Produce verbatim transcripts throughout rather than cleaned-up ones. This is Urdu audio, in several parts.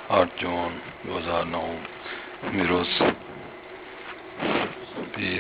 آٹھ جون دو ہزار نو میروز پیر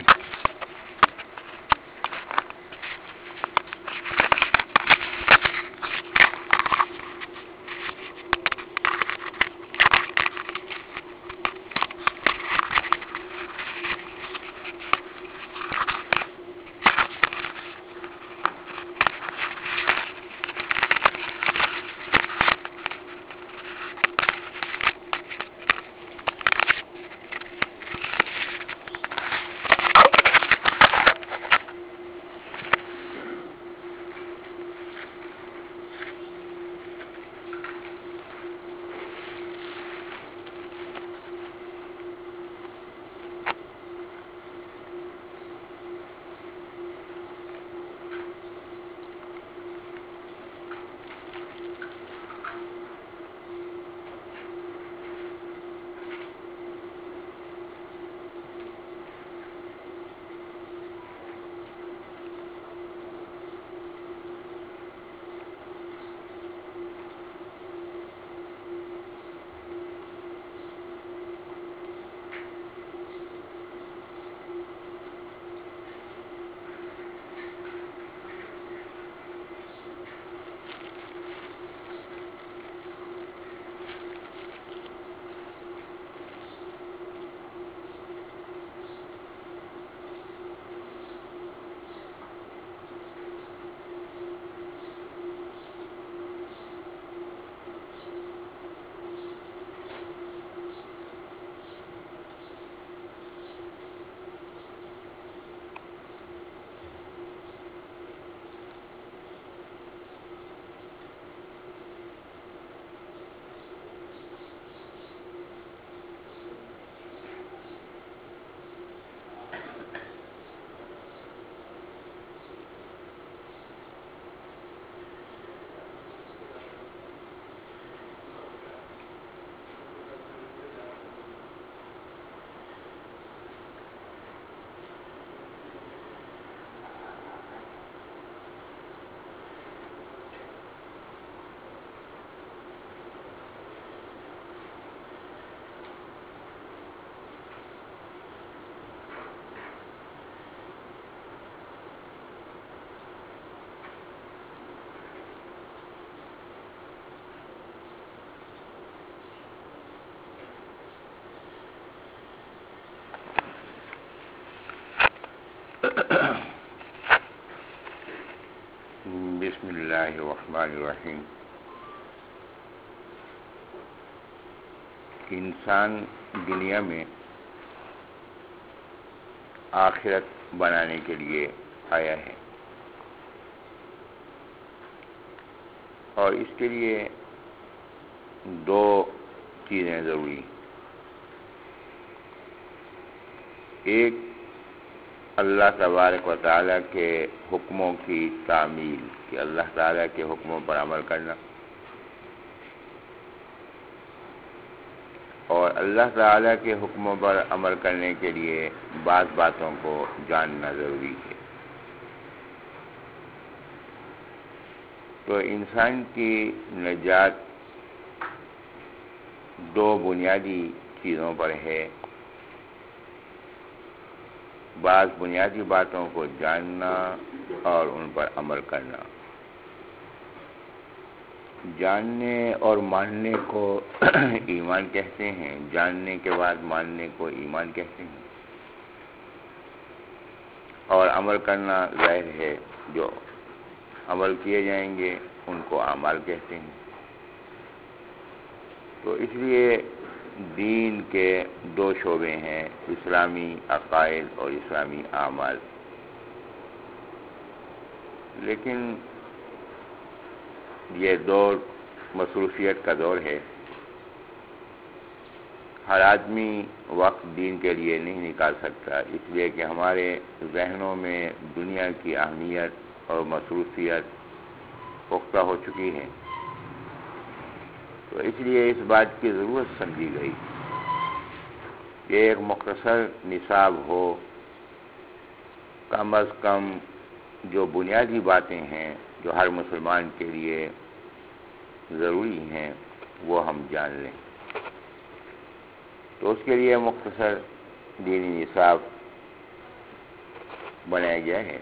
بسم اللہ الرحمن الرحیم۔ انسان دنیا میں آخرت بنانے کے لیے آیا ہے اور اس کے لیے دو چیزیں ضروری ہیں۔ ایک اللہ تبارک و تعالیٰ کے حکموں کی تعمیل، کہ اللہ تعالیٰ کے حکموں پر عمل کرنا، اور اللہ تعالیٰ کے حکموں پر عمل کرنے کے لیے بعض باتوں کو جاننا ضروری ہے۔ تو انسان کی نجات دو بنیادی چیزوں پر ہے۔ بعض بنیادی باتوں کو جاننا اور ان پر عمل کرنا۔ جاننے اور ماننے کو ایمان کہتے ہیں، جاننے کے بعد ماننے کو ایمان کہتے ہیں، اور عمل کرنا ظاہر ہے جو عمل کیے جائیں گے ان کو اعمال کہتے ہیں۔ تو اس لیے دین کے دو شعبے ہیں، اسلامی عقائد اور اسلامی اعمال۔ لیکن یہ دور مصروفیت کا دور ہے، ہر آدمی وقت دین کے لیے نہیں نکال سکتا، اس لیے کہ ہمارے ذہنوں میں دنیا کی اہمیت اور مصروفیت پختہ ہو چکی ہے۔ تو اس لیے اس بات کی ضرورت سمجھی گئی کہ ایک مختصر نصاب ہو، کم از کم جو بنیادی باتیں ہیں جو ہر مسلمان کے لیے ضروری ہیں وہ ہم جان لیں۔ تو اس کے لیے مختصر دینی نصاب بنایا گیا ہے.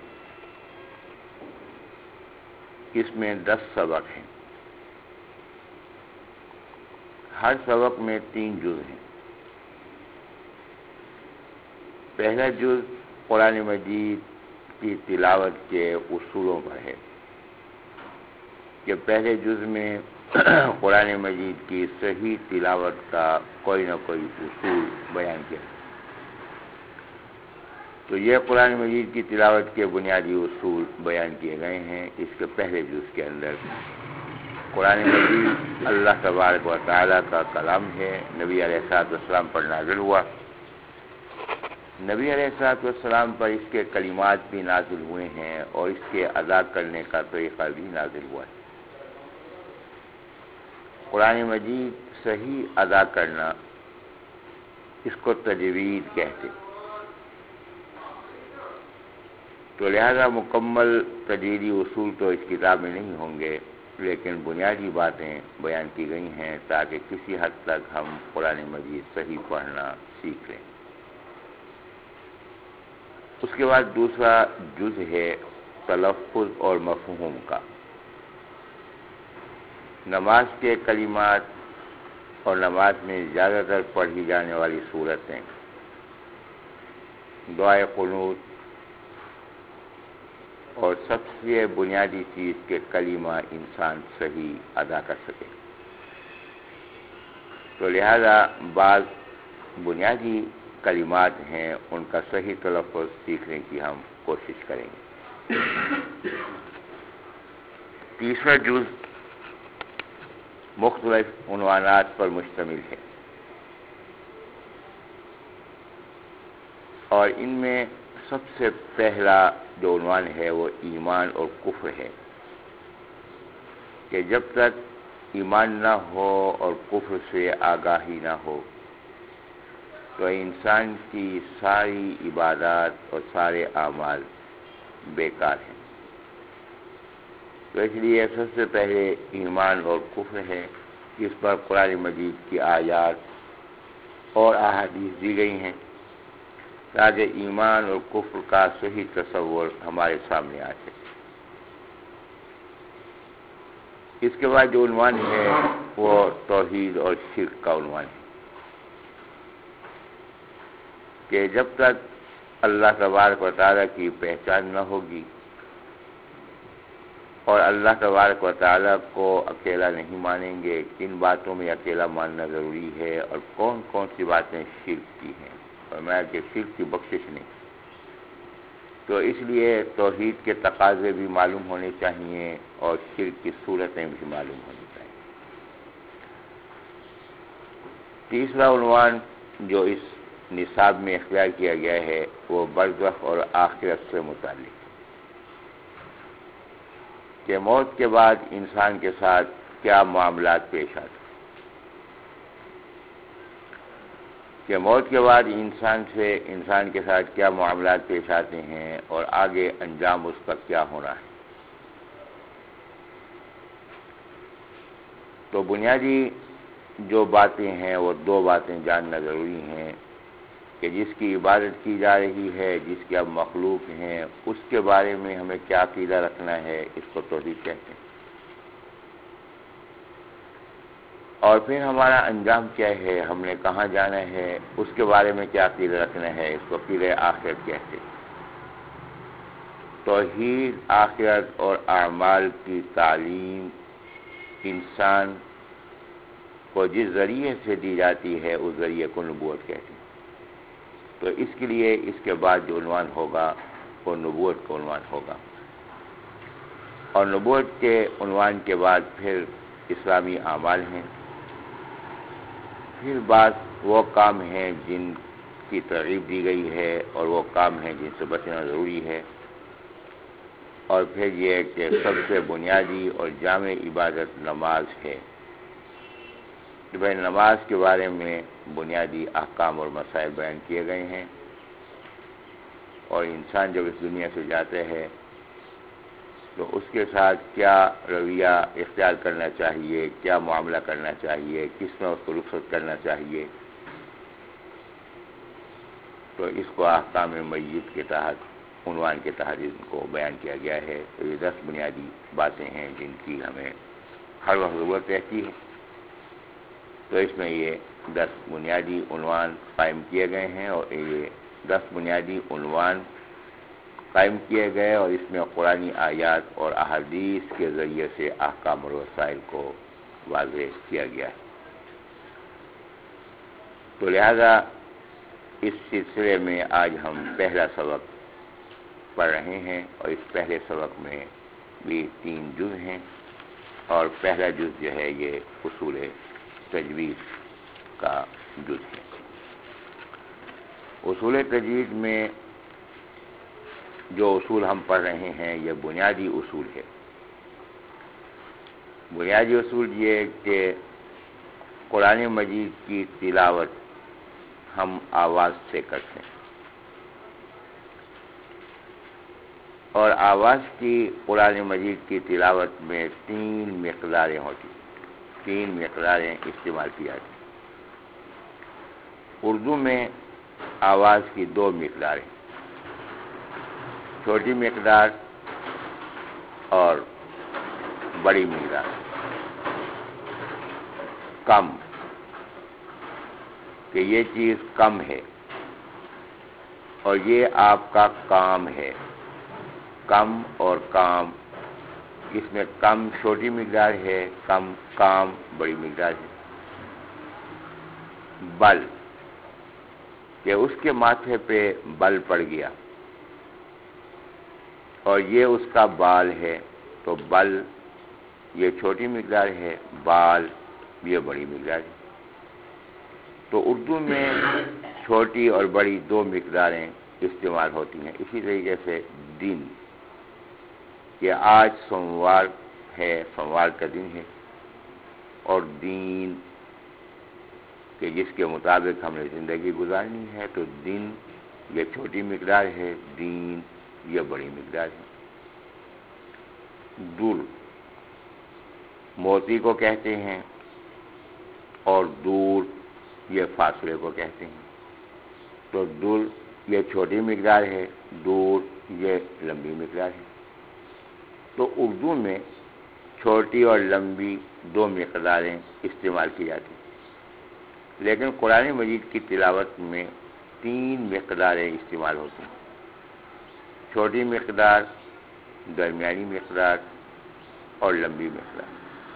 اس میں دس سبق ہیں. ہر سبق میں تین جز ہیں. پہلا جز قرآن مجید کی تلاوت کے اصولوں پر ہے کہ پہلے جز میں قرآن مجید کی صحیح تلاوت کا کوئی نہ کوئی اصول بیان کیا. تو یہ قرآن مجید کی تلاوت کے بنیادی اصول بیان کیے گئے ہیں اس کے پہلے جز کے اندر. قرآن مجید اللہ تبارک و تعالیٰ کا کلام ہے، نبی علیہ الصلوۃ والسلام پر نازل ہوا. نبی علیہ الصلوۃ والسلام پر اس کے کلمات بھی نازل ہوئے ہیں اور اس کے ادا کرنے کا طریقہ بھی نازل ہوا ہے. قرآن مجید صحیح ادا کرنا، اس کو تجوید کہتے. تو لہذا مکمل تجویدی اصول تو اس کتاب میں نہیں ہوں گے، لیکن بنیادی باتیں بیان کی گئی ہیں تاکہ کسی حد تک ہم قرآن مجید صحیح پڑھنا سیکھ لیں. اس کے بعد دوسرا جز ہے تلفظ اور مفہوم کا. نماز کے کلمات اور نماز میں زیادہ تر پڑھی جانے والی صورتیں، دعائے قنوت اور سب سے بنیادی چیز کے کلمہ انسان صحیح ادا کر سکے. تو لہذا بعض بنیادی کلمات ہیں ان کا صحیح تلفظ سیکھنے کی ہم کوشش کریں گے. تیسرا جز مختلف عنوانات پر مشتمل ہے اور ان میں سب سے پہلا جو عنوان ہے وہ ایمان اور کفر ہے کہ جب تک ایمان نہ ہو اور کفر سے آگاہی نہ ہو تو انسان کی ساری عبادات اور سارے اعمال بیکار ہیں. تو اس لیے سب سے پہلے ایمان اور کفر ہے، اس پر قرآن مجید کی آیات اور احادیث دی گئی ہیں تاکہ ایمان اور کفر کا صحیح تصور ہمارے سامنے آ سکے. اس کے بعد جو عنوان ہے وہ توحید اور شرک کا عنوان ہے کہ جب تک اللہ تبارک و تعالیٰ کی پہچان نہ ہوگی اور اللہ تبارک و تعالیٰ کو اکیلا نہیں مانیں گے، کن باتوں میں اکیلا ماننا ضروری ہے اور کون کون سی باتیں شرک کی ہیں، فرمایا کہ شرک کی بخشش نہیں. تو اس لیے توحید کے تقاضے بھی معلوم ہونے چاہیے اور شرک کی صورتیں بھی معلوم ہونی چاہیے. تیسرا عنوان جو اس نصاب میں اختیار کیا گیا ہے وہ برزخ اور آخرت سے متعلق ہے کہ موت کے بعد انسان کے ساتھ کیا معاملات پیش آتے ہیں، کہ موت کے بعد انسان سے انسان کے ساتھ کیا معاملات پیش آتے ہیں اور آگے انجام اس کا کیا ہونا ہے. تو بنیادی جو باتیں ہیں وہ دو باتیں جاننا ضروری ہیں کہ جس کی عبادت کی جا رہی ہے، جس کے اب مخلوق ہیں، اس کے بارے میں ہمیں کیا عقیدہ رکھنا ہے، اس کو توحید کہتے ہیں. اور پھر ہمارا انجام کیا ہے، ہم نے کہاں جانا ہے، اس کے بارے میں کیا عقیدہ رکھنا ہے، اس کو عقیدہ آخرت کہتے ہیں. توحید، آخرت اور اعمال کی تعلیم انسان کو جس ذریعے سے دی جاتی ہے اس ذریعے کو نبوت کہتے ہیں. تو اس کے لیے اس کے بعد جو عنوان ہوگا وہ نبوت کا عنوان ہوگا اور نبوت کے عنوان کے بعد پھر اسلامی اعمال ہیں، پھر بعض وہ کام ہیں جن کی ترغیب دی گئی ہے اور وہ کام ہیں جن سے بچنا ضروری ہے، اور پھر یہ کہ سب سے بنیادی اور جامع عبادت نماز ہے کہ بھائی نماز کے بارے میں بنیادی احکام اور مسائل بیان کیے گئے ہیں. اور انسان جب اس دنیا سے جاتے ہے تو اس کے ساتھ کیا رویہ اختیار کرنا چاہیے، کیا معاملہ کرنا چاہیے، کس میں اس کو رخصت کرنا چاہیے، تو اس کو احکام میت کے تحت عنوان کے تحت ان کو بیان کیا گیا ہے۔ تو یہ دس بنیادی باتیں ہیں جن کی ہمیں ہر وقت ضرورت رہتی ہے۔ تو اس میں یہ دس بنیادی عنوان قائم کیے گئے ہیں، اور یہ دس بنیادی عنوان قائم کیے گئے اور اس میں قرآنی آیات اور احادیث کے ذریعے سے احکام اور وسائل کو واضح کیا گیا ہے۔ تو لہذا اس سلسلے میں آج ہم پہلا سبق پڑھ رہے ہیں، اور اس پہلے سبق میں بھی تین جز ہیں، اور پہلا جز جو ہے یہ اصول تجوید کا جز ہے۔ اصول تجوید میں جو اصول ہم پڑھ رہے ہیں یہ بنیادی اصول ہے۔ بنیادی اصول یہ کہ قرآن مجید کی تلاوت ہم آواز سے کرتے ہیں، اور آواز کی قرآن مجید کی تلاوت میں تین مقداریں ہوتی ہیں، تین مقداریں استعمال کی جاتی ہیں۔ اردو میں آواز کی دو مقداریں، چھوٹی مقدار اور بڑی مقدار، کم کہ یہ چیز کم ہے اور یہ آپ کا کام ہے، کم اور کام، اس میں کم چھوٹی مقدار ہے، کم کام بڑی مقدار ہے۔ بل کہ اس کے ماتھے پہ بل پڑ گیا اور یہ اس کا بال ہے، تو بل یہ چھوٹی مقدار ہے، بال یہ بڑی مقدار ہے۔ تو اردو میں چھوٹی اور بڑی دو مقداریں استعمال ہوتی ہیں۔ اسی طریقے سے دن، کہ آج سوموار ہے، سوموار کا دن ہے، اور دین کہ جس کے مطابق ہم نے زندگی گزارنی ہے، تو دن یہ چھوٹی مقدار ہے، دین یہ بڑی مقدار ہے۔ دور موتی کو کہتے ہیں، اور دور یہ فاصلے کو کہتے ہیں۔ تو دور یہ چھوٹی مقدار ہے، دور یہ لمبی مقدار ہے۔ تو اردو میں چھوٹی اور لمبی دو مقداریں استعمال کی جاتی ہیں، لیکن قرآن مجید کی تلاوت میں تین مقداریں استعمال ہوتی ہیں، چھوٹی مقدار، درمیانی مقدار اور لمبی مقدار۔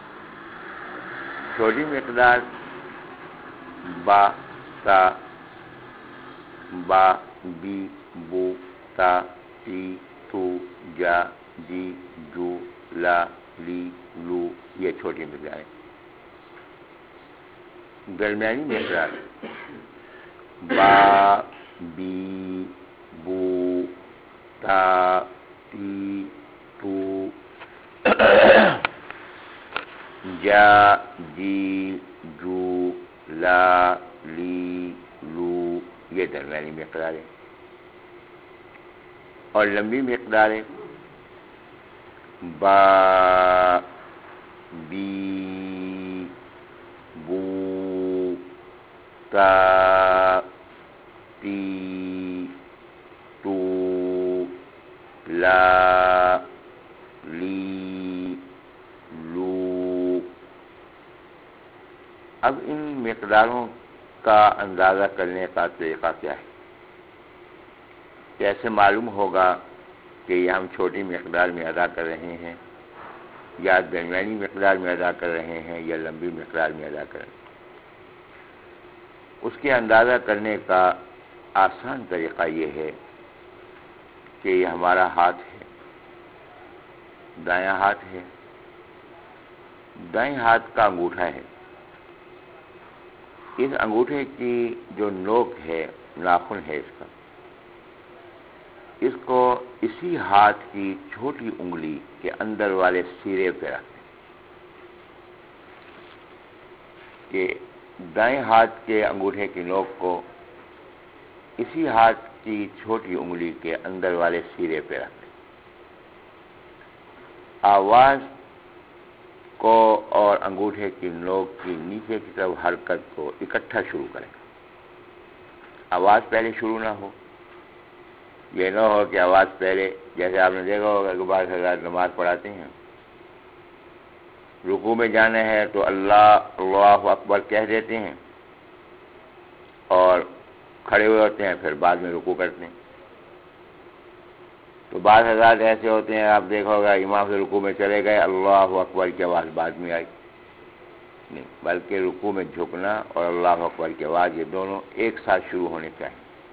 چھوٹی مقدار با، تا، با، بی، بو، تا، تی، تو، جا، جی، جو، لا، لی، لو یہ چھوٹی مقدار ہے۔ درمیانی مقدار با، بی، بو، تا، تی، تو، جا، جی، جو، لا، لی، لو یہ درمیانی مقدار ہے۔ اور لمبی مقداریں با، بی، بو، تا، تی، تو، لا، لی، لو۔ اب ان مقداروں کا اندازہ کرنے کا طریقہ کیا ہے؟ کیسے معلوم ہوگا کہ یہ ہم چھوٹی مقدار میں ادا کر رہے ہیں، یا درمیانی مقدار میں ادا کر رہے ہیں، یا لمبی مقدار میں ادا کر رہے ہیں؟ اس کے اندازہ کرنے کا آسان طریقہ یہ ہے کہ یہ ہمارا ہاتھ ہے، دایاں ہاتھ ہے، دائیں ہاتھ کا انگوٹھا ہے، اس انگوٹھے کی جو نوک ہے، ناخن ہے اس کا، اس کو اسی ہاتھ کی چھوٹی انگلی کے اندر والے سرے پہ رکھیں، کہ دائیں ہاتھ کے انگوٹھے کی نوک کو اسی ہاتھ کی چھوٹی انگلی کے اندر والے سرے پہ رکھیں۔ آواز کو اور انگوٹھے کی نوک کی نیچے کی طرف حرکت کو اکٹھا شروع کریں. آواز پہلے شروع نہ ہو. یہ نہ ہو کہ آواز پہلے، جیسے آپ نے دیکھا ہوگا کہ بعض حضرات نماز پڑھاتے ہیں، رکوع میں جانا ہے تو اللہ اللہ اکبر کہہ دیتے ہیں اور کھڑے ہوئے ہوتے ہیں، پھر بعد میں رکوع کرتے ہیں. تو بعض حضرات ایسے ہوتے ہیں، آپ دیکھا ہوگا امام سے رکوع میں چلے گئے، اللہ اکبر کی آواز بعد میں آئی. نہیں، بلکہ رکوع میں جھکنا اور اللہ اکبر کی آواز یہ دونوں ایک ساتھ شروع ہونے چاہیے.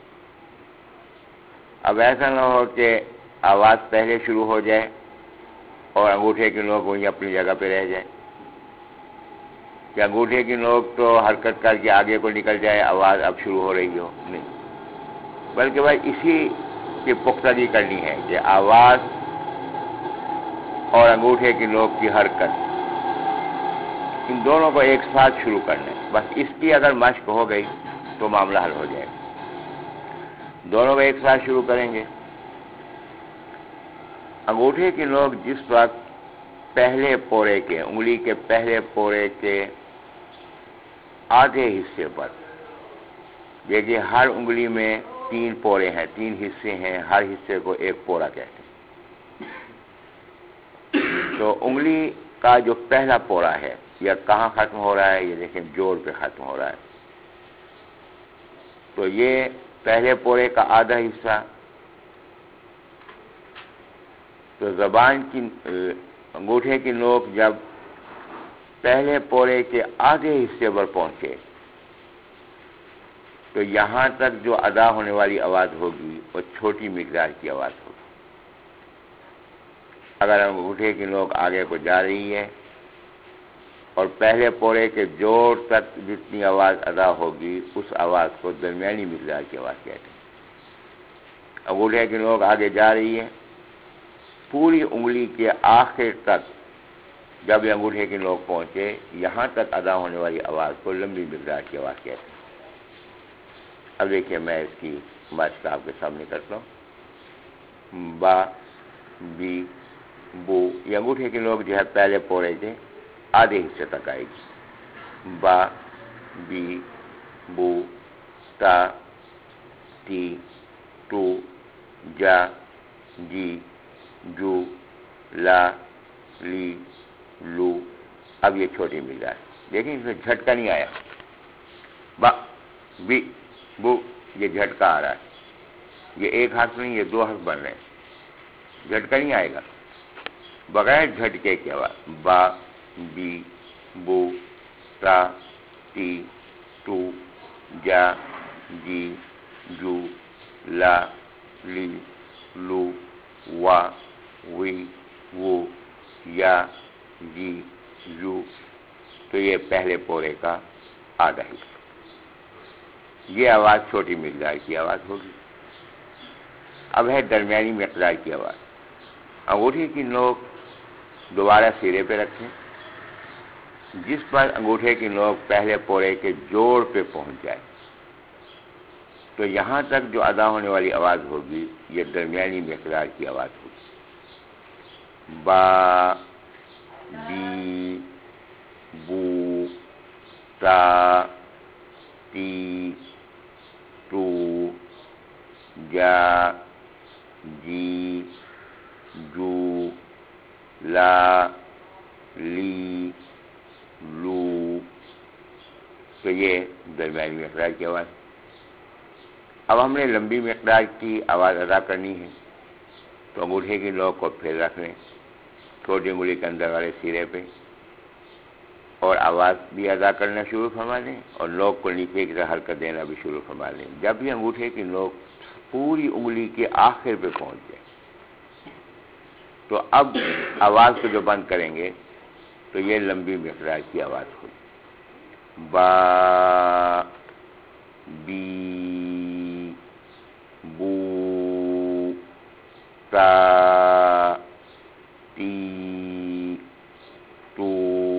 اب ایسا نہ ہو کہ آواز پہلے شروع ہو جائے اور انگوٹھے کی نوک وہیں اپنی جگہ پہ رہ جائے، کہ انگوٹھے کی نوک تو حرکت کر کے آگے کو نکل جائے، آواز اب شروع ہو رہی ہو. نہیں، بلکہ بھائی اسی کی پختگی کرنی ہے کہ آواز اور انگوٹھے کی نوک کی حرکت، ان دونوں کو ایک ساتھ شروع کرنا ہے. بس اس کی اگر مشق ہو گئی تو معاملہ حل ہو جائے گا. دونوں کو ایک ساتھ شروع کریں گے. انگوٹھے کی نوک جس وقت پہلے پورے کے، انگلی کے پہلے پورے کے آدھے حصے پر، دیکھیے ہر انگلی میں تین پورے ہیں، تین حصے ہیں، ہر حصے کو ایک پورا کہتے ہیں. تو انگلی کا جو پہلا پورا ہے یہ کہاں ختم ہو رہا ہے؟ یہ دیکھیں جوڑ پہ ختم ہو رہا ہے. تو یہ پہلے پورے کا آدھا حصہ، تو زبان کی انگوٹھے کی نوک جب پہلے پورے کے آدھے حصے پر پہنچے تو یہاں تک جو ادا ہونے والی آواز ہوگی وہ چھوٹی مقدار کی آواز ہوگی. اگر انگوٹھے کی نوک آگے کو جا رہی ہے اور پہلے پورے کے جوڑ تک جتنی آواز ادا ہوگی اس آواز کو درمیانی مقدار کی آواز کہتے ہیں. انگوٹھے کی نوک آگے جا رہی ہے، پوری انگلی کے آخر تک جب یہ انگوٹھے کی نوک پہنچے یہاں تک ادا ہونے والی آواز کو لمبی مقدار کی آواز کہتے ہیں. اب دیکھیے میں اس کی مشق آپ کے سامنے کرتا ہوں. با، بی، بو، یہ انگوٹھے کی نوک جو ہے پہلے پورے کے آدھے حصے تک آئے گی. با، بی، بو، تا، تی، تو، جا، جی، جو، لا، لی، لو. اب یہ چھوٹی مقدار، دیکھیں اس میں جھٹکا نہیں آیا. با، بی، بو، یہ جھٹکا آ رہا ہے. یہ ایک حرف نہیں، یہ دو حرف بن رہے ہیں. جھٹکا نہیں آئے گا، بغیر جھٹکے کی آواز. با، بی، بو، تا، تی، تو، جا، جی، جو، لا، لی، لو، وا، وی، وو، یا، جی، جو. تو یہ پہلے پورے کا آدھا حصہ. یہ آواز چھوٹی مقدار کی آواز ہوگی. اب ہے درمیانی مقدار کی آواز. انگوٹھے کی نوک دوبارہ سرے پہ رکھیں، جس پر انگوٹھے کی نوک پہلے پورے کے جوڑ پہ پہنچ جائے تو یہاں تک جو ادا ہونے والی آواز ہوگی یہ درمیانی مقدار کی آواز ہوگی. با، بی، بو، تا، تی، تو، جا، جی، جو، لا، لی، لو. تو یہ درمیانی مقدار کی آواز. اب ہم نے لمبی مقدار کی آواز ادا کرنی ہے تو انگوٹھے کی نوک کو پھر رکھ لیں چھوٹی انگلی کے اندر والے سرے پہ اور آواز بھی ادا کرنا شروع فرما دیں اور نوک کو نیچے کی طرف حرکت دینا بھی شروع فرما دیں. جب بھی انگوٹھے کی نوک پوری انگلی کے آخر پہ پہنچ جائے تو اب آواز کو جو بند کریں گے تو یہ لمبی مقدار کی آواز ہوگی. با، بی، بو، تا، تی، تو،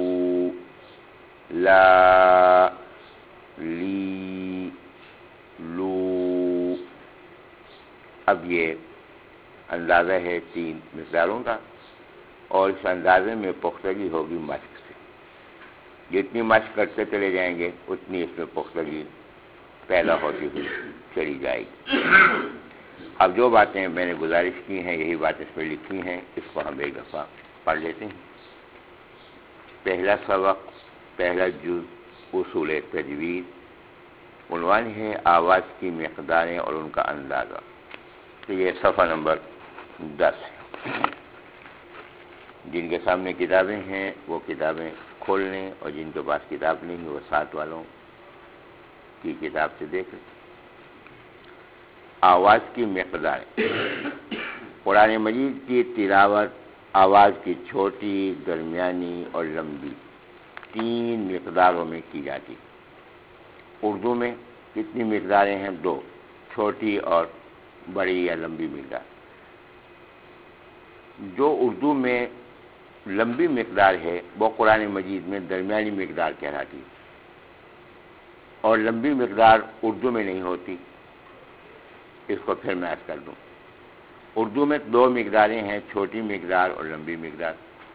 لا، لی، لو. اب یہ اندازہ ہے تین مقداروں کا. اور اس اندازے میں پختگی ہوگی مشق سے. جتنی مشق کرتے چلے جائیں گے اتنی اس میں پختگی پیدا ہوتی ہوئی چلی جائے گی. اب جو باتیں میں نے گزارش کی ہیں یہی باتیں اس میں لکھی ہیں، اس کو ہم ایک دفعہ پڑھ لیتے ہیں. پہلا سبق، پہلا جز، اصول تجوید. عنوان ہے آواز کی مقداریں اور ان کا اندازہ. تو یہ صفحہ نمبر دس ہے. جن کے سامنے کتابیں ہیں وہ کتابیں کھول لیں، اور جن کے پاس کتاب نہیں ہے وہ ساتھ والوں کی کتاب سے دیکھیں. آواز کی مقدار. قرآن مجید کی تلاوت آواز کی چھوٹی، درمیانی اور لمبی تین مقداروں میں کی جاتی. اردو میں کتنی مقداریں ہیں؟ دو، چھوٹی اور بڑی یا لمبی مقدار. جو اردو میں لمبی مقدار ہے وہ قرآن مجید میں درمیانی مقدار کہلاتی ہے، اور لمبی مقدار اردو میں نہیں ہوتی. اس کو پھر میں عرض کر دوں. اردو میں دو مقداریں ہیں، چھوٹی مقدار اور لمبی مقدار.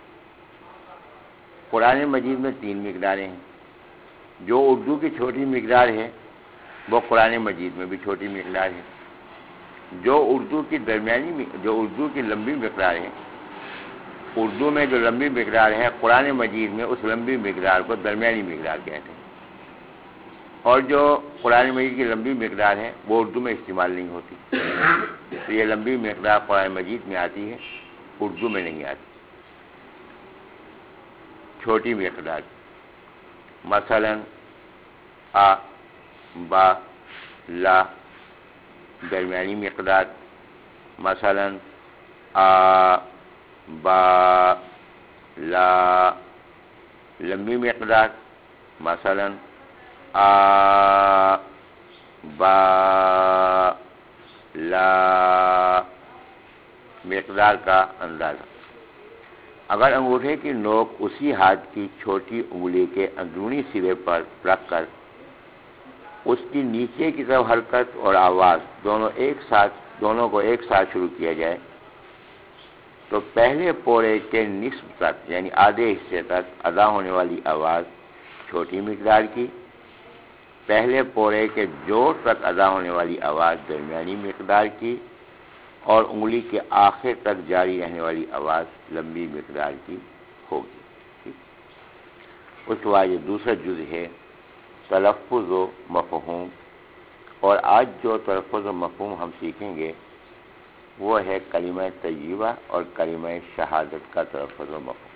قرآن مجید میں تین مقداریں ہیں. جو اردو کی چھوٹی مقدار ہے وہ قرآن مجید میں بھی چھوٹی مقدار ہے. جو اردو کی درمیانی جو اردو کی لمبی مقدار ہے، اردو میں جو لمبی مقدار ہے قرآن مجید میں اس لمبی مقدار کو درمیانی مقدار کہتے ہیں. اور جو قرآن مجید کی لمبی مقدار ہے وہ اردو میں استعمال نہیں ہوتی. تو یہ لمبی مقدار قرآن مجید میں آتی ہے، اردو میں نہیں آتی. چھوٹی مقدار مثلا آ، با، لا. درمیانی مقدار مثلا آ، با، لا. لمبی مقدار مثلا آ، با، لا. مقدار کا اندازہ. اگر انگوٹھے کی نوک اسی ہاتھ کی چھوٹی انگلی کے اندرونی سرے پر رکھ کر اس کی نیچے کی طرف حرکت اور آواز دونوں ایک ساتھ دونوں کو ایک ساتھ شروع کیا جائے تو پہلے پورے کے نصف تک یعنی آدھے حصے تک ادا ہونے والی آواز چھوٹی مقدار کی، پہلے پورے کے جوڑ تک ادا ہونے والی آواز درمیانی مقدار کی، اور انگلی کے آخر تک جاری رہنے والی آواز لمبی مقدار کی ہوگی. اس کے بعد یہ دوسرا جز ہے تلفظ و مفہوم. اور آج جو تلفظ و مفہوم ہم سیکھیں گے وہ ہے کلمہ طیبہ اور کلمہ شہادت کا تلفظ و مفہوم.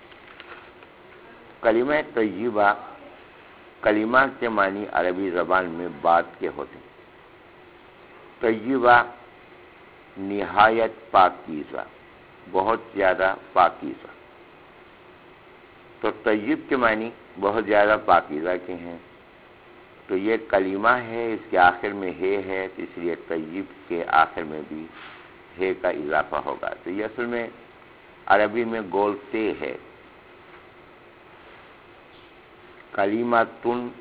کلمہ طیبہ کلمہ کے معنی عربی زبان میں بات کے ہوتے ہیں. طیبہ نہایت پاکیزہ، بہت زیادہ پاکیزہ. تو طیب کے معنی بہت زیادہ پاکیزہ کے ہیں. تو یہ کلمہ ہے، اس کے آخر میں ہے ہے تو اس لیے طیب کے آخر میں بھی ہے کا اضافہ ہوگا. تو یہ اصل میں عربی میں گول تے ہے. کلماتن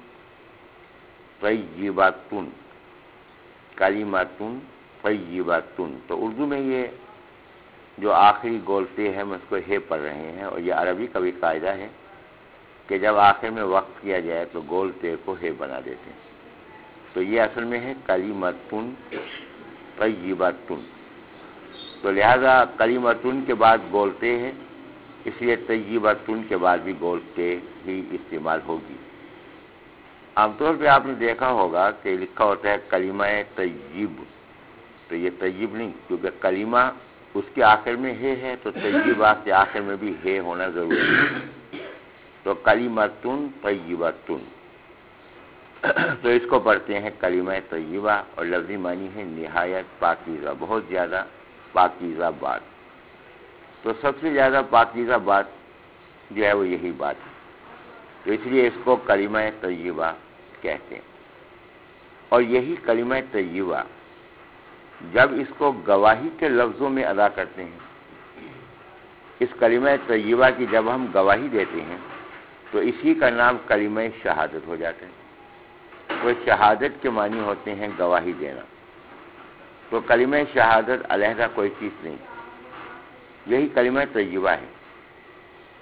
طیباتن، کلماتن طیباتن. تو اردو میں یہ جو آخری گول تے ہے ہم اس کو ہے پڑھ رہے ہیں، اور یہ عربی کا بھی قاعدہ ہے کہ جب آخر میں وقف کیا جائے تو گول تے کو ہے بنا دیتے ہیں. تو یہ اصل میں ہے کلماتن طیباتن. تو لہذا کلماتن کے بعد گول تے ہے، اس لیے طیباتن کے بعد بھی گول تے ہی استعمال ہوگی. عام طور پہ آپ نے دیکھا ہوگا کہ لکھا ہوتا ہے کلمہ طیب. تو یہ طیب نہیں، کیونکہ کلمہ اس کے آخر میں ہے ہے تو طیبہ کے آخر میں بھی ہے ہونا ضروری ہے. تو کلماتن طیباتن. تو اس کو پڑھتے ہیں کلمہ طیبہ، اور لفظی معنی ہے نہایت پاکیزہ، بہت زیادہ پاکیزہ بات. تو سب سے زیادہ پاکیزہ بات جو ہے وہ یہی بات ہے. تو اس لیے اس کو کلمہ طیبہ کہتے ہیں. اور یہی کلمہ طیبہ جب اس کو گواہی کے لفظوں میں ادا کرتے ہیں، اس کلمہ طیبہ کی جب ہم گواہی دیتے ہیں تو اسی کا نام کلمہ شہادت ہو جاتا ہے. تو شہادت کے معنی ہوتے ہیں گواہی دینا. تو کلمہ شہادت علیحدہ کوئی چیز نہیں، یہی کلمہ طیبہ ہے.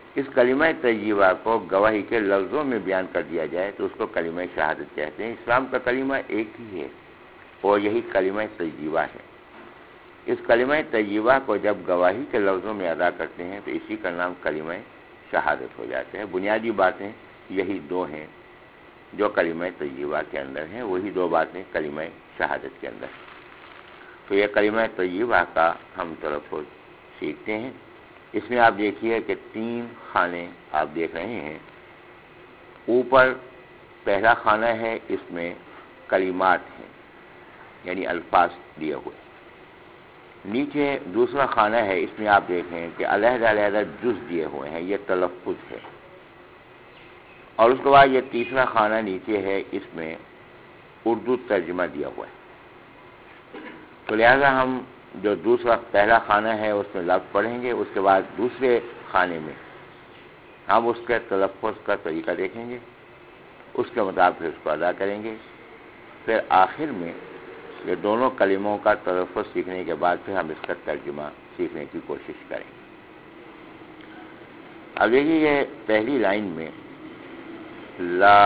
اس کلمہ طیبہ کو گواہی کے لفظوں میں بیان کر دیا جائے تو اس کو کلمہ شہادت کہتے ہیں۔ اسلام کا کلمہ ایک ہی ہے اور یہی کلمہ طیبہ ہے۔ اس کلمہ طیبہ کو جب گواہی کے لفظوں میں ادا کرتے ہیں تو اسی کا نام کلمہ شہادت ہو جاتا ہے۔ بنیادی باتیں یہی دو ہیں جو کلمہ طیبہ کے اندر ہیں، وہی دو باتیں کلمہ شہادت کے اندر ہیں۔ تو یہ کلمہ طیبہ کا ہم تلفظ سیکھتے ہیں۔ اس میں آپ دیکھیے کہ تین خانے آپ دیکھ رہے ہیں۔ اوپر پہلا خانہ ہے، اس میں کلمات ہیں یعنی الفاظ دیے ہوئے۔ نیچے دوسرا خانہ ہے، اس میں آپ دیکھیں کہ علیحدہ علیحدہ جز دیے ہوئے ہیں، یہ تلفظ ہے۔ اور اس کے بعد یہ تیسرا خانہ نیچے ہے، اس میں اردو ترجمہ دیا ہوا ہے۔ تو لہذا ہم جو دوسرا پہلا خانہ ہے اس میں لفظ پڑھیں گے، اس کے بعد دوسرے خانے میں ہم اس کے تلفظ کا طریقہ دیکھیں گے، اس کے مطابق اس کو ادا کریں گے، پھر آخر میں یہ دونوں کلموں کا تلفظ سیکھنے کے بعد پھر ہم اس کا ترجمہ سیکھنے کی کوشش کریں گے۔ اب دیکھیے یہ پہلی لائن میں لا،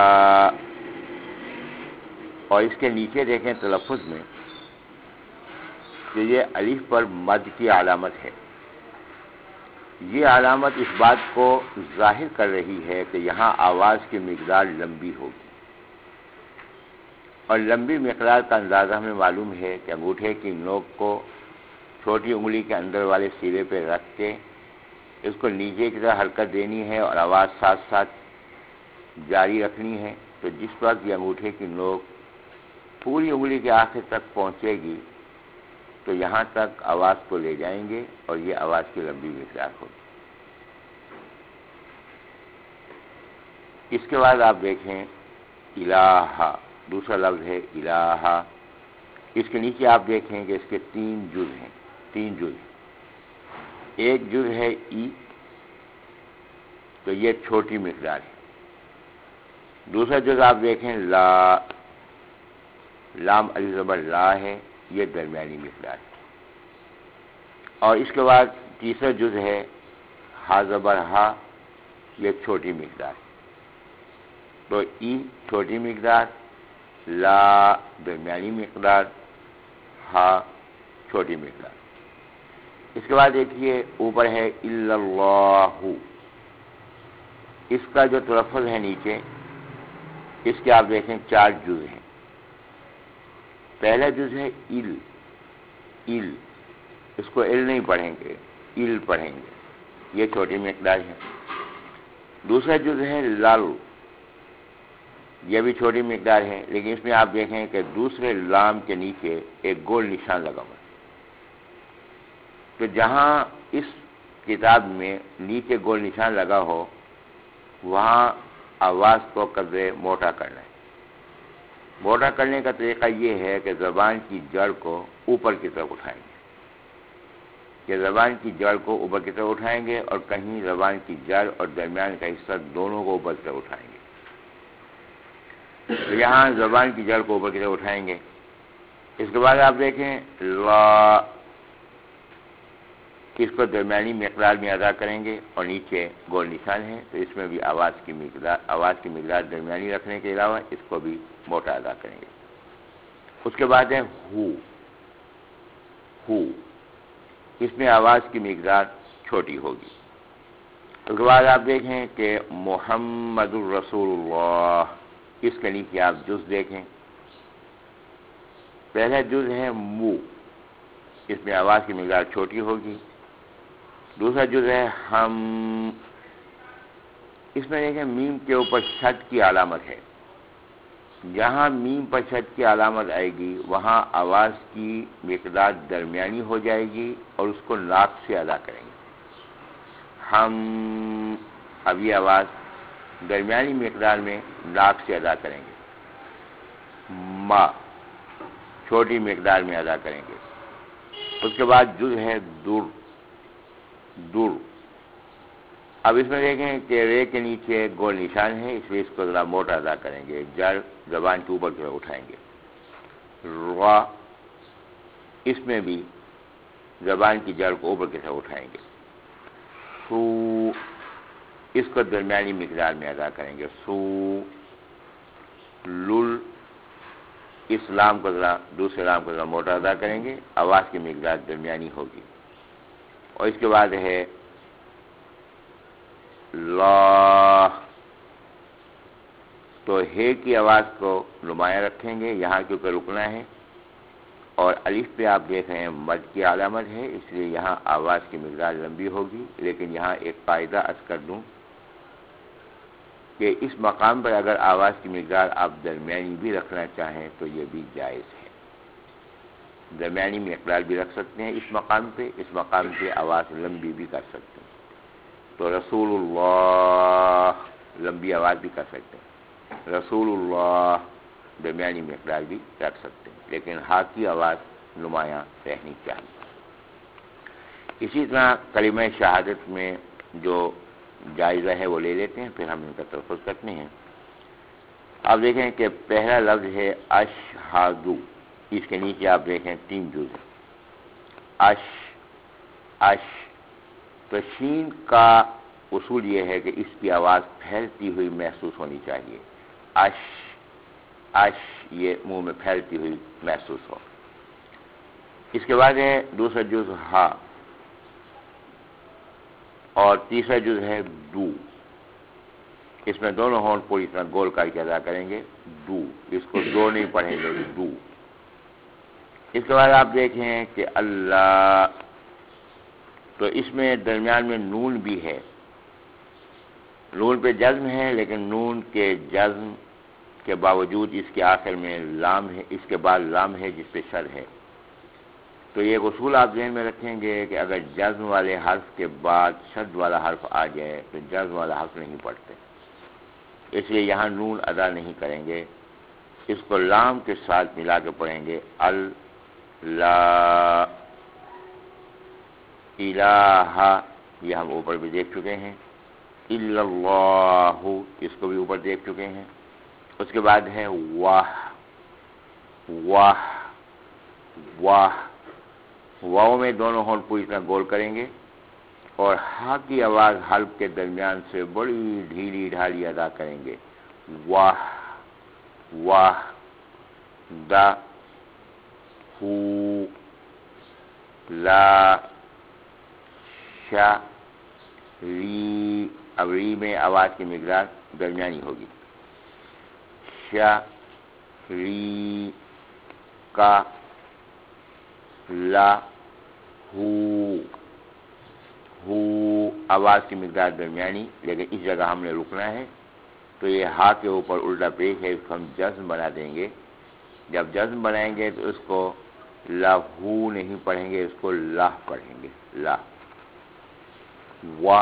اور اس کے نیچے دیکھیں تلفظ میں کہ یہ الف پر مد کی علامت ہے۔ یہ علامت اس بات کو ظاہر کر رہی ہے کہ یہاں آواز کی مقدار لمبی ہوگی، اور لمبی مقدار کا اندازہ ہمیں معلوم ہے کہ انگوٹھے کی نوک کو چھوٹی انگلی کے اندر والے سرے پہ رکھ کے اس کو نیچے کی طرف حرکت دینی ہے اور آواز ساتھ ساتھ جاری رکھنی ہے۔ تو جس وقت یہ انگوٹھے کی نوک پوری انگلی کے آخر تک پہنچے گی تو یہاں تک آواز کو لے جائیں گے اور یہ آواز کی لمبی مقدار ہوگی۔ اس کے بعد آپ دیکھیں الہ، دوسرا لفظ ہے الہ۔ اس کے نیچے آپ دیکھیں کہ اس کے تین جز ہیں، تین جز ہیں۔ ایک جز ہے ای، تو یہ چھوٹی مقدار ہے۔ دوسرا جز آپ دیکھیں لا، لام الف زبر لا ہے، یہ درمیانی مقدار ہے۔ اور اس کے بعد تیسرا جز ہے ہا زبر ہا، یہ چھوٹی مقدار ہے۔ تو ای چھوٹی مقدار، لا درمیانی مقدار، ہا چھوٹی مقدار۔ اس کے بعد دیکھیے اوپر ہے الا اللہ، اس کا جو تلفظ ہے نیچے اس کے آپ دیکھیں چار جز ہیں۔ پہلا جز ہے ال، ال، اس کو ال نہیں پڑھیں گے، ال پڑھیں گے، یہ چھوٹی مقدار ہے۔ دوسرا جز ہے لال، یہ بھی چھوٹی مقدار ہے، لیکن اس میں آپ دیکھیں کہ دوسرے لام کے نیچے ایک گول نشان لگا ہوا ہے۔ تو جہاں اس کتاب میں نیچے گول نشان لگا ہو وہاں آواز کو قدرے موٹا کرنا ہے۔ موٹا کرنے کا طریقہ یہ ہے کہ زبان کی جڑ کو اوپر کی طرف اٹھائیں گے، کہ زبان کی جڑ کو اوپر کی طرف اٹھائیں گے اور کہیں زبان کی جڑ اور درمیان کا حصہ دونوں کو اوپر کی طرف اٹھائیں گے۔ تو یہاں زبان کی جڑ کو اوپر کی طرف اٹھائیں گے۔ اس کے بعد آپ دیکھیں لا، اس کو درمیانی مقدار میں ادا کریں گے اور نیچے گول نشان ہے، تو اس میں بھی آواز کی مقدار آواز کی مقدار درمیانی رکھنے کے علاوہ اس کو بھی موٹا ادا کریں گے۔ اس کے بعد ہے ہو، ہو، اس میں آواز کی مقدار چھوٹی ہوگی۔ اس کے بعد آپ دیکھیں کہ محمد الرسول اللہ، اس کے نیچے آپ جز دیکھیں۔ پہلا جز ہے مو، اس میں آواز کی مقدار چھوٹی ہوگی۔ دوسرا جز ہے ہم، اس میں دیکھیں میم کے اوپر شد کی علامت ہے۔ جہاں میم پر شد کی علامت آئے گی وہاں آواز کی مقدار درمیانی ہو جائے گی اور اس کو ناک سے ادا کریں گے۔ ہم، اب یہ آواز درمیانی مقدار میں ناک سے ادا کریں گے۔ ما، چھوٹی مقدار میں ادا کریں گے۔ اس کے بعد جز ہے در، در، اب اس میں دیکھیں کہ رے کے نیچے گول نشان ہے، اس لیے اس کو ذرا موٹا ادا کریں گے، جڑ زبان کے اوپر کی طرف اٹھائیں گے۔ را، اس میں بھی زبان کی جڑ کو اوپر کی طرف اٹھائیں گے۔ سو، اس کو درمیانی مقدار میں ادا کریں گے. سو لل، اس لام کو ذرا دوسرے لام کو ذرا موٹا ادا کریں گے، آواز کی مقدار درمیانی ہوگی. اور اس کے بعد ہے لا، تو ہے کی آواز کو نمایاں رکھیں گے، یہاں کیونکہ رکنا ہے، اور الف پہ آپ دیکھ رہے ہیں مد کی علامت ہے، اس لیے یہاں آواز کی مقدار لمبی ہوگی. لیکن یہاں ایک قاعدہ عرض کر دوں کہ اس مقام پر اگر آواز کی مقدار آپ درمیانی بھی رکھنا چاہیں تو یہ بھی جائز ہے. درمیانی مقدار بھی رکھ سکتے ہیں اس مقام پہ، اس مقام پہ آواز لمبی بھی کر سکتے ہیں. تو رسول اللہ لمبی آواز بھی کر سکتے ہیں، رسول اللہ درمیانی مقدار بھی رکھ سکتے ہیں، لیکن ہا کی آواز نمایاں رہنی چاہیے. اسی طرح کلمہ شہادت میں جو جائزہ ہے وہ لے لیتے ہیں، پھر ہم ان کا تلفظ کرتے ہیں. آپ دیکھیں کہ پہلا لفظ ہے اشہادو، اس کے نیچے آپ دیکھیں تین جز ہیں. اش اش تو شین کا اصول یہ ہے کہ اس کی آواز پھیلتی ہوئی محسوس ہونی چاہیے. اش اش یہ منہ میں پھیلتی ہوئی محسوس ہو. اس کے بعد ہے دوسرا جز ہا، اور تیسرا جز ہے دو. اس میں دونوں ہون پوری طرح گول کر کے ادا کریں گے. دو، اس کو دو نہیں پڑھیں گے، دو. اس کے بعد آپ دیکھیں کہ اللہ، تو اس میں درمیان میں نون بھی ہے. نون پہ جزم ہے، لیکن نون کے جزم کے باوجود اس کے آخر میں لام ہے، اس کے بعد لام ہے جس پہ شد ہے. تو یہ ایک اصول آپ ذہن میں رکھیں گے کہ اگر جزم والے حرف کے بعد شد والا حرف آ جائے تو جزم والا حرف نہیں پڑھتے، اس لیے یہاں نون ادا نہیں کریں گے. اس کو لام کے ساتھ ملا کے پڑھیں گے. اللہ الہ، یہ ہم اوپر بھی دیکھ چکے ہیں. الا اللہ، اس کو بھی اوپر دیکھ چکے ہیں. اس کے بعد ہے واہ واہ واہ. واو میں دونوں ہون پوری طرح گول کریں گے، اور ہا کی آواز حلق کے درمیان سے بڑی ڈھیلی ڈھالی ادا کریں گے. واہ واہ. دا ہو لا شا ری. اب ری میں آواز کی مقدار درمیانی ہوگی. شا ری کا لا ہو ہو. آواز کی مقدار درمیانی، لیکن اس جگہ ہم نے رکنا ہے، تو یہ ہا کے اوپر الٹا پیش ہے، اس کو ہم جزم بنا دیں گے. جب جزم بنائیں گے تو اس کو لہو نہیں پڑھیں گے، اس کو لاہ پڑھیں گے. لا وا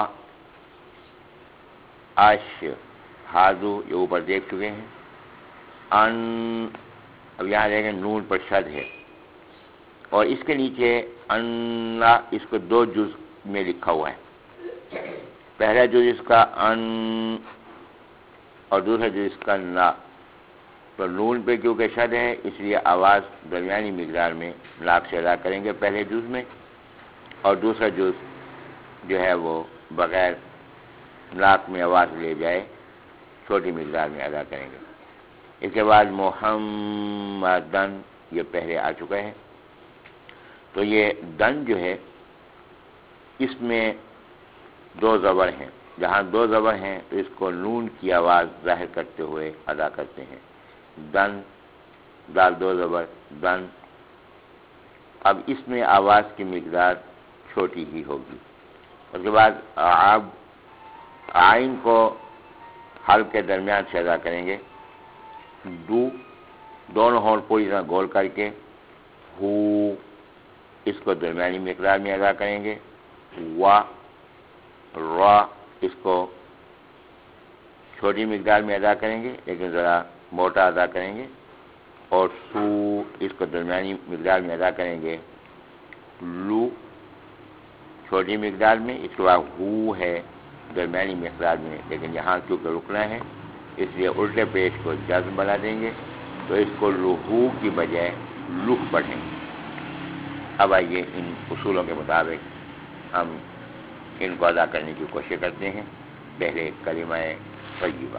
اش ہادو، یہ اوپر دیکھ چکے ہیں. ان، اب یہاں دیکھیں نون پر شد ہے، اور اس کے نیچے ان، اس کو دو جز میں لکھا ہوا ہے. پہلا جز اس کا ان، اور دوسرا جز اس کا نا. تو نون پہ کیونکہ شد ہے اس لیے آواز درمیانی مقدار میں ناک سے ادا کریں گے پہلے جز میں، اور دوسرا جز جو ہے وہ بغیر ناک میں آواز لے جائے چھوٹی مقدار میں ادا کریں گے. اس کے بعد محمدن، یہ پہلے آ چکا ہے. تو یہ دن جو ہے اس میں دو زبر ہیں، جہاں دو زبر ہیں تو اس کو نون کی آواز ظاہر کرتے ہوئے ادا کرتے ہیں. دن، دال دو زبر، دن. اب اس میں آواز کی مقدار چھوٹی ہی ہوگی. اس کے بعد آب، آئین کو حلق کے درمیان سے ادا کریں گے. دو، دونوں ہون پوری طرح گول کر کے. ہو، اس کو درمیانی مقدار میں ادا کریں گے. وا را، اس کو چھوٹی مقدار میں ادا کریں گے لیکن ذرا موٹا ادا کریں گے. اور سو، اس کو درمیانی مقدار میں ادا کریں گے. لو، چھوٹی مقدار میں. اس کے بعد ہو ہے درمیانی مقدار میں، لیکن یہاں کیونکہ رکنا ہے اس لیے الٹے پیش کو جزم بنا دیں گے، تو اس کو لہو کی بجائے لوح پڑھیں گے. اب آئیے ان اصولوں کے مطابق ہم ان کو ادا کرنے کی کوشش کرتے ہیں. پہلے کلمہ طیبہ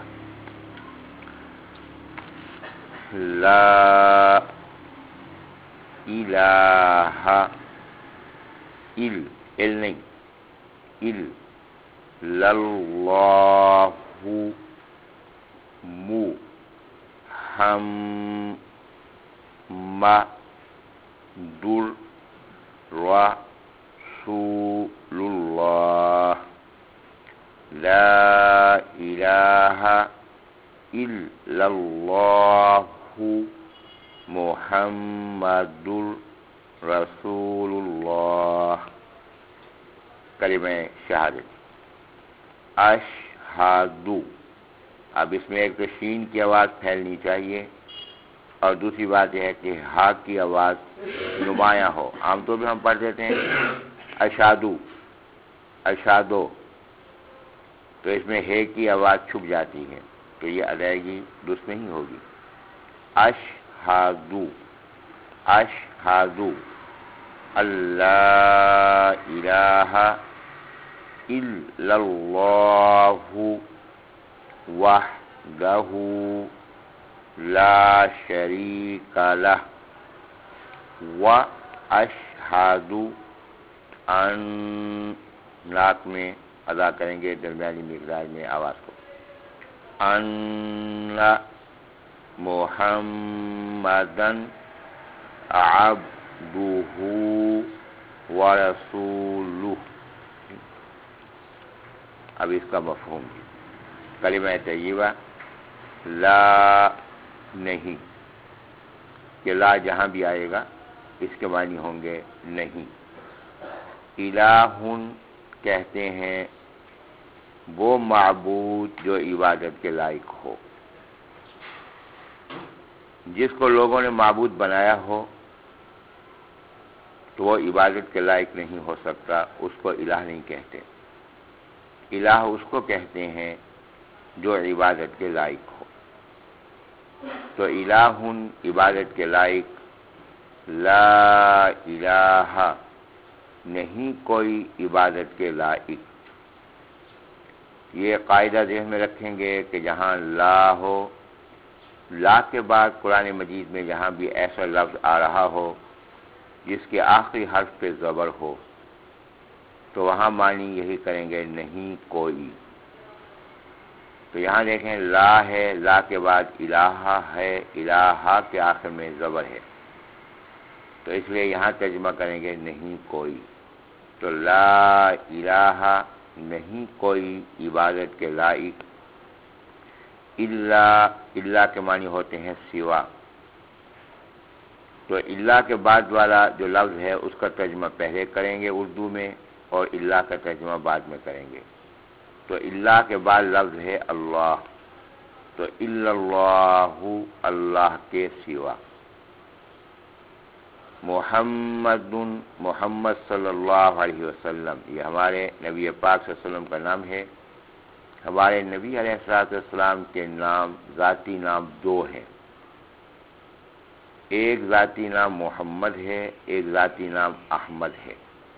لا الہ ال ال نہیں ال للہ مو ہم ما در رسول اللہ لا الہ الا اللہ محمد رسول اللہ کلمہ شہادت اشہدو. اب اس میں ایک تو شین کی آواز پھیلنی چاہیے اور دوسری بات یہ ہے کہ ہا کی آواز نمایاں ہو. عام طور پہ ہم پڑھ دیتے ہیں اشہدو اشہدو، تو اس میں ہے کی آواز چھپ جاتی ہے، تو یہ ادائیگی درست نہیں ہوگی. اشہدو اشہدو اللہ الہ الا اللہ وحدہ لا شریک لہ واشہد ان، ناک میں ادا کریں گے درمیانی مقدار میں آواز کو، ان محمدن عبدہ ورسولہ. اب اس کا مفہوم کلمہ طیبہ لا نہیں، کہ لا جہاں بھی آئے گا اس کے معنی ہوں گے نہیں. الہٌ کہتے ہیں وہ معبود جو عبادت کے لائق ہو. جس کو لوگوں نے معبود بنایا ہو تو وہ عبادت کے لائق نہیں ہو سکتا، اس کو الہ نہیں کہتے. الہ اس کو کہتے ہیں جو عبادت کے لائق ہو. تو الہ عبادت کے لائق، لا الہ نہیں کوئی عبادت کے لائق. یہ قاعدہ ذہن میں رکھیں گے کہ جہاں لا ہو، لا کے بعد قرآن مجید میں جہاں بھی ایسا لفظ آ رہا ہو جس کے آخری حرف پہ زبر ہو، تو وہاں معنی یہی کریں گے نہیں کوئی. تو یہاں دیکھیں لا ہے، لا کے بعد الہ ہے، الہ کے آخر میں زبر ہے، تو اس لیے یہاں ترجمہ کریں گے نہیں کوئی. تو لا الہ نہیں کوئی عبادت کے لائق، الا الا کے معنی ہوتے ہیں سوا. تو الا کے بعد والا جو لفظ ہے اس کا ترجمہ پہلے کریں گے اردو میں اور الا کا ترجمہ بعد میں کریں گے. تو الا کے بعد لفظ ہے اللہ، تو الا اللہ اللہ کے سوا. محمد محمد صلی اللہ علیہ وسلم یہ ہمارے نبی پاک صلی اللہ علیہ وسلم کا نام ہے. ہمارے نبی علیہ الصلوۃ والسلام کے نام ذاتی نام دو ہیں، ایک ذاتی نام محمد ہے، ایک ذاتی نام احمد ہے.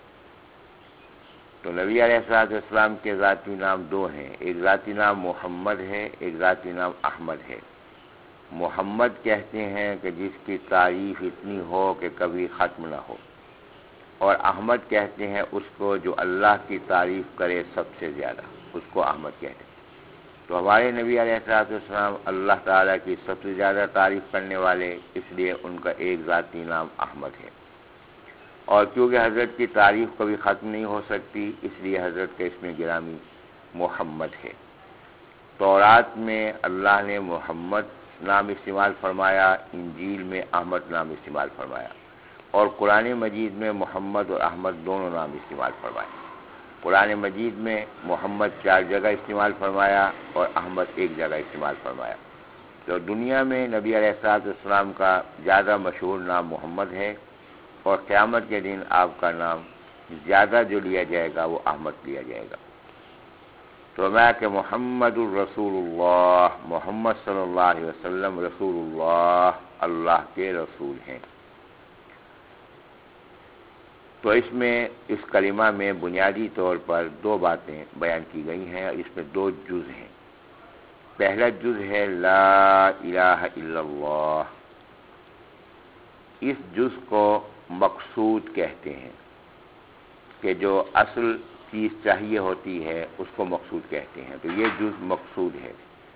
تو نبی علیہ الصلوۃ والسلام کے ذاتی نام دو ہیں، ایک ذاتی نام محمد ہے، ایک ذاتی نام احمد ہے. محمد کہتے ہیں کہ جس کی تعریف اتنی ہو کہ کبھی ختم نہ ہو، اور احمد کہتے ہیں اس کو جو اللہ کی تعریف کرے سب سے زیادہ، اس کو احمد کہتے ہیں. تو ہمارے نبی علیہ الصلوۃ والسلام اللہ تعالیٰ کی سب سے زیادہ تعریف کرنے والے، اس لیے ان کا ایک ذاتی نام احمد ہے. اور کیونکہ حضرت کی تعریف کبھی ختم نہیں ہو سکتی، اس لیے حضرت کا اسم گرامی محمد ہے. تورات میں اللہ نے محمد نام استعمال فرمایا، انجیل میں احمد نام استعمال فرمایا، اور قرآن مجید میں محمد اور احمد دونوں نام استعمال فرمائے. قرآن مجید میں محمد چار جگہ استعمال فرمایا اور احمد ایک جگہ استعمال فرمایا. تو دنیا میں نبی علیہ الصلوۃ والسلام کا زیادہ مشہور نام محمد ہے، اور قیامت کے دن آپ کا نام زیادہ جو لیا جائے گا وہ احمد لیا جائے گا. تو میں کہ محمد الرسول اللہ، محمد صلی اللہ علیہ وسلم رسول اللہ، اللہ کے رسول ہیں. تو اس میں اس کلمہ میں بنیادی طور پر دو باتیں بیان کی گئی ہیں، اور اس میں دو جز ہیں۔ پہلا جز ہے لا الہ الا اللہ۔ اس جز کو مقصود کہتے ہیں، کہ جو اصل چیز چاہیے ہوتی ہے اس کو مقصود کہتے ہیں، تو یہ جز مقصود ہے۔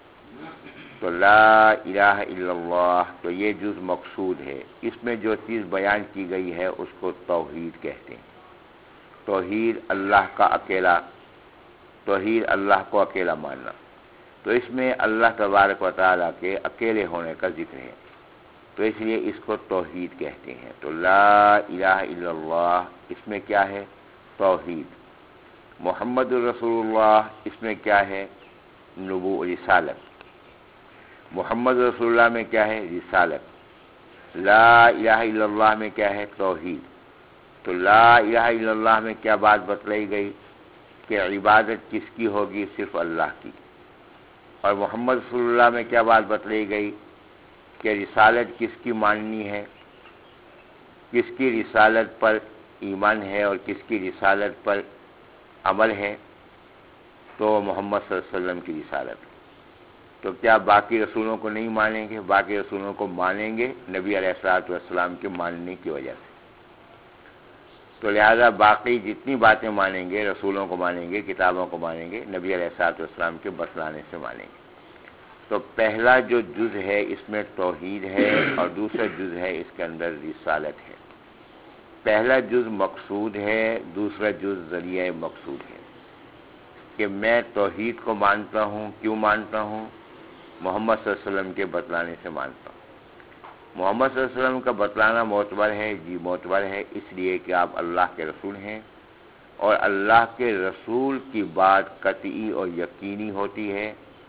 تو لا الہ الا اللہ، تو یہ جز مقصود ہے۔ اس میں جو چیز بیان کی گئی ہے اس کو توحید کہتے ہیں۔ توحید اللہ کا اکیلا، توحید اللہ کو اکیلا ماننا۔ تو اس میں اللہ تبارک و تعالیٰ کے اکیلے ہونے کا ذکر ہے، تو اس لیے اس کو توحید کہتے ہیں۔ تو لا الہ الا اللہ اس میں کیا ہے؟ توحید۔ محمد رسول اللہ اس میں کیا ہے؟ نبو رسالت۔ محمد رسول اللہ میں کیا ہے؟ رسالت۔ لا الہ الا اللہ میں کیا ہے؟ توحید۔ تو لا الہ الا اللہ میں کیا بات بتلائی گئی؟ کہ عبادت کس کی ہوگی؟ صرف اللہ کی۔ اور محمد رسول اللہ میں کیا بات بتلائی گئی؟ کہ رسالت کس کی ماننی ہے، کس کی رسالت پر ایمان ہے اور کس کی رسالت پر عمل ہے؟ تو محمد صلی اللہ علیہ وسلم کی رسالت۔ تو کیا باقی رسولوں کو نہیں مانیں گے؟ باقی رسولوں کو مانیں گے نبی علیہ الصلوۃ والسلام کے ماننے کی وجہ سے۔ تو لہذا باقی جتنی باتیں مانیں گے، رسولوں کو مانیں گے، کتابوں کو مانیں گے، نبی علیہ الصلوۃ والسلام کے بتلانے سے مانیں گے۔ تو پہلا جو جز ہے اس میں توحید ہے، اور دوسرا جز ہے اس کے اندر رسالت ہے۔ پہلا جز مقصود ہے، دوسرا جز ذریعہ مقصود ہے، کہ میں توحید کو مانتا ہوں۔ کیوں مانتا ہوں؟ محمد صلی اللہ علیہ وسلم کے بتلانے سے مانتا ہوں۔ محمد صلی اللہ علیہ وسلم کا بتلانا معتبر ہے، جی معتبر ہے، اس لیے کہ آپ اللہ کے رسول ہیں، اور اللہ کے رسول کی بات قطعی اور یقینی ہوتی ہے۔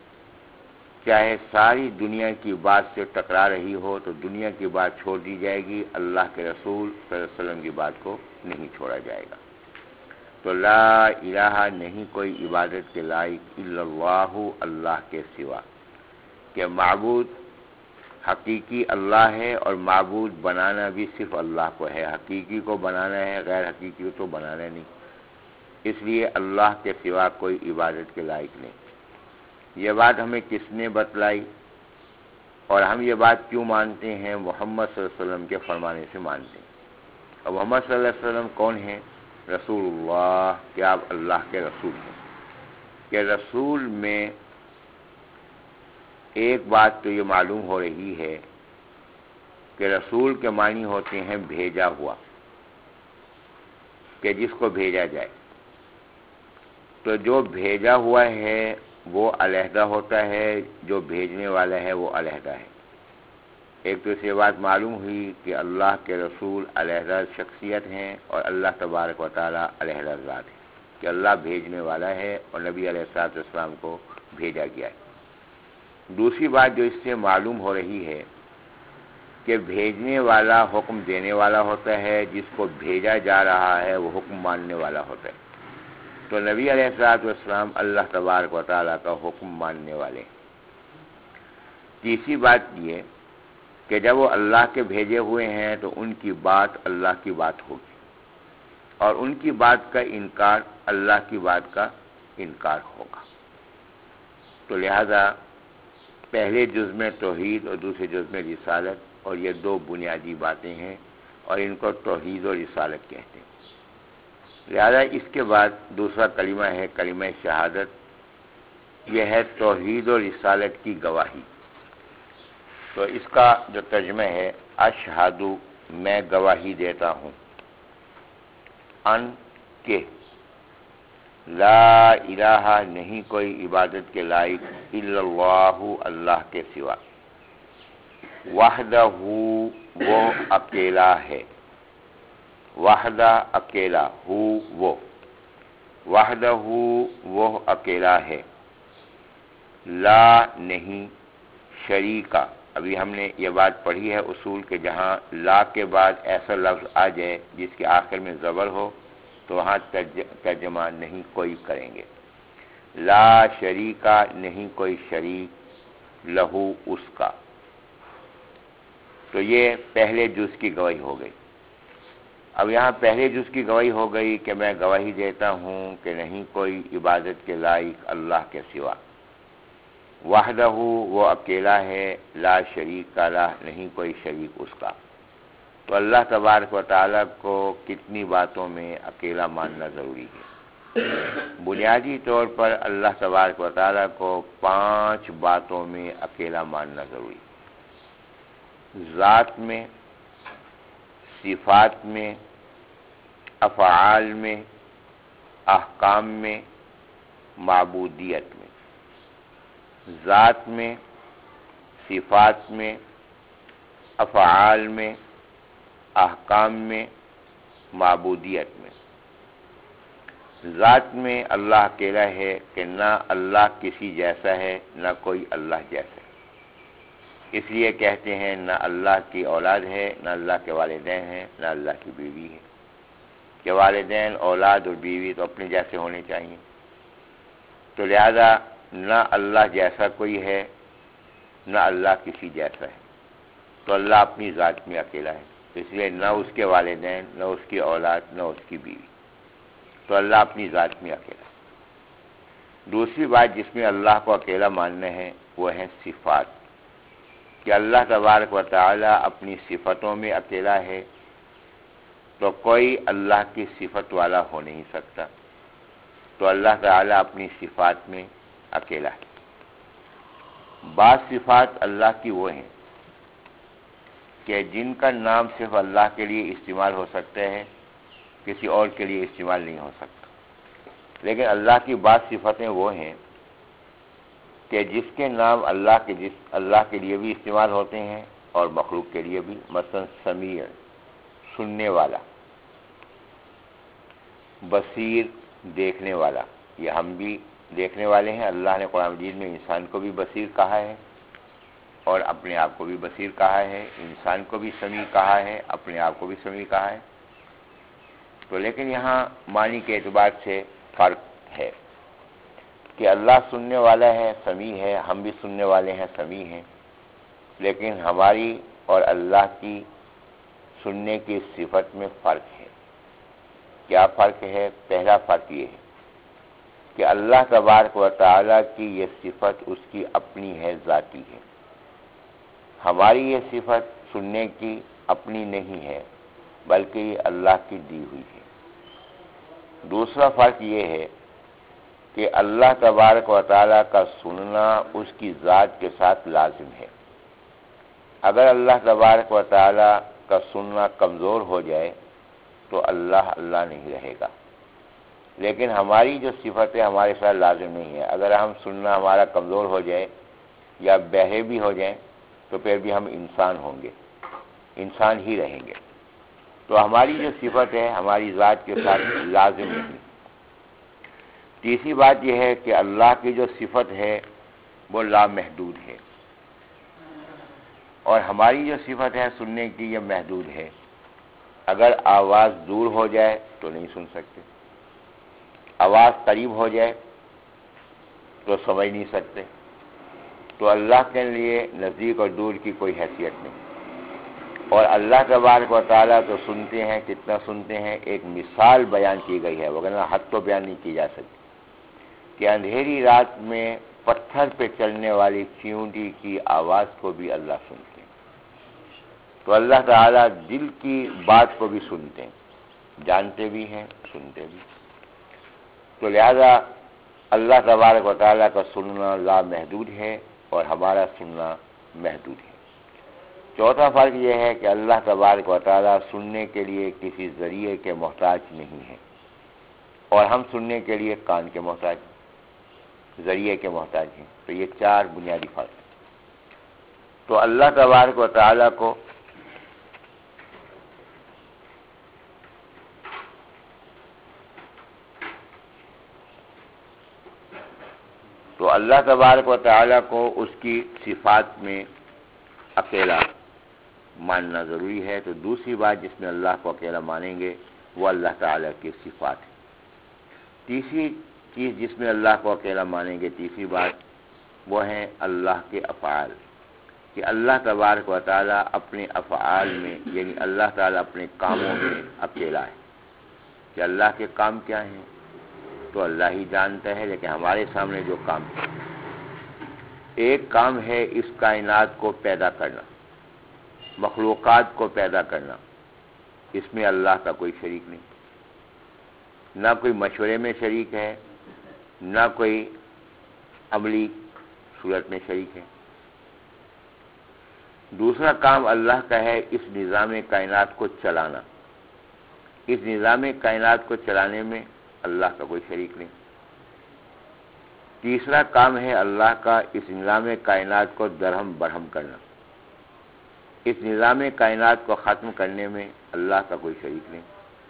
چاہے ساری دنیا کی بات سے ٹکرا رہی ہو تو دنیا کی بات چھوڑ دی جائے گی، اللہ کے رسول صلی اللہ علیہ وسلم کی بات کو نہیں چھوڑا جائے گا۔ تو لا الہ نہیں کوئی عبادت کے لائق الا اللہ، اللہ کے سوا، کہ معبود حقیقی اللہ ہے، اور معبود بنانا بھی صرف اللہ کو ہے۔ حقیقی کو بنانا ہے، غیر حقیقی کو تو بنانا نہیں۔ اس لیے اللہ کے سوا کوئی عبادت کے لائق نہیں۔ یہ بات ہمیں کس نے بتلائی، اور ہم یہ بات کیوں مانتے ہیں؟ محمد صلی اللہ علیہ وسلم کے فرمانے سے مانتے ہیں۔ اور محمد صلی اللہ علیہ وسلم کون ہیں؟ رسول اللہ، کہ آپ اللہ کے رسول ہیں۔ کہ رسول میں ایک بات تو یہ معلوم ہو رہی ہے کہ رسول کے معنی ہوتے ہیں بھیجا ہوا، کہ جس کو بھیجا جائے۔ تو جو بھیجا ہوا ہے وہ علیحدہ ہوتا ہے، جو بھیجنے والا ہے وہ علیحدہ ہے۔ ایک تو اس یہ بات معلوم ہوئی کہ اللہ کے رسول علیحدہ شخصیت ہیں، اور اللہ تبارک و تعالیٰ علیحدہ ذات ہے، کہ اللہ بھیجنے والا ہے اور نبی علیہ الصلوۃ والسلام کو بھیجا گیا ہے۔ دوسری بات جو اس سے معلوم ہو رہی ہے کہ بھیجنے والا حکم دینے والا ہوتا ہے، جس کو بھیجا جا رہا ہے وہ حکم ماننے والا ہوتا ہے۔ تو نبی علیہ الصلوۃ والسلام اللہ تبارک و تعالیٰ کا حکم ماننے والے۔ تیسری بات یہ کہ جب وہ اللہ کے بھیجے ہوئے ہیں تو ان کی بات اللہ کی بات ہوگی، اور ان کی بات کا انکار اللہ کی بات کا انکار ہوگا۔ تو لہذا پہلے جز میں توحید اور دوسرے جز میں رسالت، اور یہ دو بنیادی باتیں ہیں، اور ان کو توحید اور رسالت کہتے ہیں۔ لہذا اس کے بعد دوسرا کلمہ ہے کلمہ شہادت، یہ ہے توحید اور رسالت کی گواہی۔ تو اس کا جو ترجمہ ہے اشہد، میں گواہی دیتا ہوں، ان کہ لا الہ نہیں کوئی عبادت کے لائق الا اللہ اللہ کے سوا، وحدہ وہ اکیلا ہے، وحدہ اکیلا، ہو وہ، وحدہ وہ اکیلا ہے، لا نہیں، شریکہ، ابھی ہم نے یہ بات پڑھی ہے اصول کے جہاں لا کے بعد ایسا لفظ آ جائے جس کے آخر میں زبر ہو تو وہاں ترجمہ نہیں کوئی کریں گے۔ لا شریکہ نہیں کوئی شریک، لہو اس کا۔ تو یہ پہلے جز کی گواہی ہو گئی۔ اب یہاں پہلے جز کی گواہی ہو گئی کہ میں گواہی دیتا ہوں کہ نہیں کوئی عبادت کے لائق اللہ کے سوا، وحدہ وہ اکیلا ہے، لا شریک لا نہیں کوئی شریک اس کا۔ تو اللہ تبارک و تعالیٰ کو کتنی باتوں میں اکیلا ماننا ضروری ہے؟ بنیادی طور پر اللہ تبارک و تعالیٰ کو پانچ باتوں میں اکیلا ماننا ضروری ہے: ذات میں، صفات میں، افعال میں، احکام میں، معبودیت میں۔ ذات میں، صفات میں، افعال میں، احکام میں، معبودیت میں۔ ذات میں اللہ اکیلا ہے کہ نہ اللہ کسی جیسا ہے نہ کوئی اللہ جیسا ہے، اس لیے کہتے ہیں نہ اللہ کی اولاد ہے، نہ اللہ کے والدین ہیں، نہ اللہ کی بیوی ہے، کہ والدین، اولاد اور بیوی تو اپنے جیسے ہونے چاہیے، تو لہذا نہ اللہ جیسا کوئی ہے نہ اللہ کسی جیسا ہے، تو اللہ اپنی ذات میں اکیلا ہے، اس لیے نہ اس کے والدین، نہ اس کی اولاد، نہ اس کی بیوی، تو اللہ اپنی ذات میں اکیلا ہے۔ دوسری بات جس میں اللہ کو اکیلا ماننا ہے وہ ہے صفات، کہ اللہ تبارک و تعالی اپنی صفتوں میں اکیلا ہے، تو کوئی اللہ کی صفت والا ہو نہیں سکتا، تو اللہ تعالی اپنی صفات میں اکیلا ہے۔ بعض صفات اللہ کی وہ ہیں کہ جن کا نام صرف اللہ کے لیے استعمال ہو سکتا ہے، کسی اور کے لیے استعمال نہیں ہو سکتا، لیکن اللہ کی بعض صفتیں وہ ہیں کہ جس کے نام اللہ کے جس اللہ کے لیے بھی استعمال ہوتے ہیں اور مخلوق کے لیے بھی، مثلا سمیع سننے والا، بصیر دیکھنے والا، یہ ہم بھی دیکھنے والے ہیں، اللہ نے قرآن مجید میں انسان کو بھی بصیر کہا ہے اور اپنے آپ کو بھی بصیر کہا ہے، انسان کو بھی سمیع کہا ہے، اپنے آپ کو بھی سمیع کہا ہے۔ تو لیکن یہاں معنی کے اعتبار سے فرق ہے کہ اللہ سننے والا ہے، سمیع ہے، ہم بھی سننے والے ہیں، سمیع ہیں، لیکن ہماری اور اللہ کی سننے کی صفت میں فرق ہے۔ کیا فرق ہے؟ پہلا فرق یہ ہے کہ اللہ تبارک و تعالیٰ کی یہ صفت اس کی اپنی ہے، ذاتی ہے، ہماری یہ صفت سننے کی اپنی نہیں ہے بلکہ یہ اللہ کی دی ہوئی ہے۔ دوسرا فرق یہ ہے کہ اللہ تبارک و تعالیٰ کا سننا اس کی ذات کے ساتھ لازم ہے، اگر اللہ تبارک و تعالیٰ کا سننا کمزور ہو جائے تو اللہ اللہ نہیں رہے گا، لیکن ہماری جو صفت ہے ہمارے ساتھ لازم نہیں ہے، اگر ہم سننا ہمارا کمزور ہو جائے یا بہرے بھی ہو جائیں تو پھر بھی ہم انسان ہوں گے، انسان ہی رہیں گے، تو ہماری جو صفت ہے ہماری ذات کے ساتھ لازم نہیں۔ تیسری بات یہ ہے کہ اللہ کی جو صفت ہے وہ لامحدود ہے اور ہماری جو صفت ہے سننے کی یہ محدود ہے، اگر آواز دور ہو جائے تو نہیں سن سکتے، آواز قریب ہو جائے تو سمجھ نہیں سکتے، تو اللہ کے لیے نزدیک اور دور کی کوئی حیثیت نہیں، اور اللہ تبارک و تعالیٰ تو سنتے ہیں، کتنا سنتے ہیں، ایک مثال بیان کی گئی ہے، وگرنہ حد تو بیان نہیں کی جا سکتی، کہ اندھیری رات میں پتھر پہ چلنے والی چیونٹی کی آواز کو بھی اللہ سنتے ہیں، تو اللہ تعالیٰ دل کی بات کو بھی سنتے ہیں، جانتے بھی ہیں، سنتے بھی، تو لہذا اللہ تبارک و تعالیٰ کا سننا لامحدود ہے اور ہمارا سننا محدود ہے۔ چوتھا فرق یہ ہے کہ اللہ تبارک و تعالیٰ سننے کے لیے کسی ذریعے کے محتاج نہیں ہے اور ہم سننے کے لیے کان کے محتاج ہیں، ذریعے کے محتاج ہیں، تو یہ چار بنیادی فرق ہیں۔ تو اللہ تبارک و تعالیٰ کو تو اللہ تبارک و تعالیٰ کو اس کی صفات میں اکیلا ماننا ضروری ہے، تو دوسری بات جس میں اللہ کو اکیلا مانیں گے وہ اللہ تعالیٰ کی صفات ہے۔ تیسری چیز جس میں اللہ کو اکیلا مانیں گے، تیسری بات وہ ہیں اللہ کے افعال، کہ اللہ تبارک و تعالیٰ اپنے افعال میں، یعنی اللہ تعالیٰ اپنے کاموں میں اکیلا ہے. کہ اللہ کے کام کیا ہیں تو اللہ ہی جانتا ہے، لیکن ہمارے سامنے جو کام ہے، ایک کام ہے اس کائنات کو پیدا کرنا، مخلوقات کو پیدا کرنا. اس میں اللہ کا کوئی شریک نہیں، نہ کوئی مشورے میں شریک ہے، نہ کوئی عملی صورت میں شریک ہے. دوسرا کام اللہ کا ہے اس نظام کائنات کو چلانا. اس نظام کائنات کو چلانے میں اللہ کا کوئی شریک نہیں. تیسرا کام ہے اللہ کا اس نظام کائنات کو درہم برہم کرنا. اس نظام کائنات کو ختم کرنے میں اللہ کا کوئی شریک نہیں.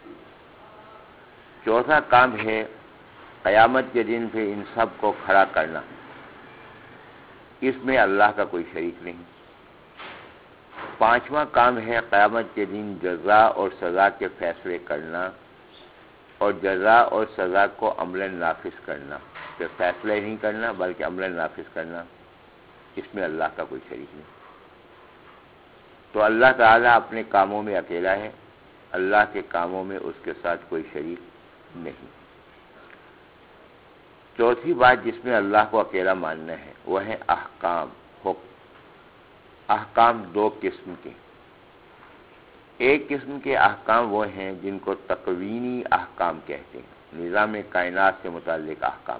چوتھا کام ہے قیامت کے دن پہ ان سب کو کھڑا کرنا. اس میں اللہ کا کوئی شریک نہیں. پانچواں کام ہے قیامت کے دن جزا اور سزا کے فیصلے کرنا، اور جزا اور سزا کو عملاً نافذ کرنا. کہ فیصلے نہیں کرنا بلکہ عملاً نافذ کرنا، اس میں اللہ کا کوئی شریک نہیں. تو اللہ تعالیٰ اپنے کاموں میں اکیلا ہے، اللہ کے کاموں میں اس کے ساتھ کوئی شریک نہیں. چوتھی بات جس میں اللہ کو اکیلا ماننا ہے وہ ہے احکام، حکم. احکام دو قسم کے. ایک قسم کے احکام وہ ہیں جن کو تکوینی احکام کہتے ہیں، نظام کائنات سے متعلق احکام.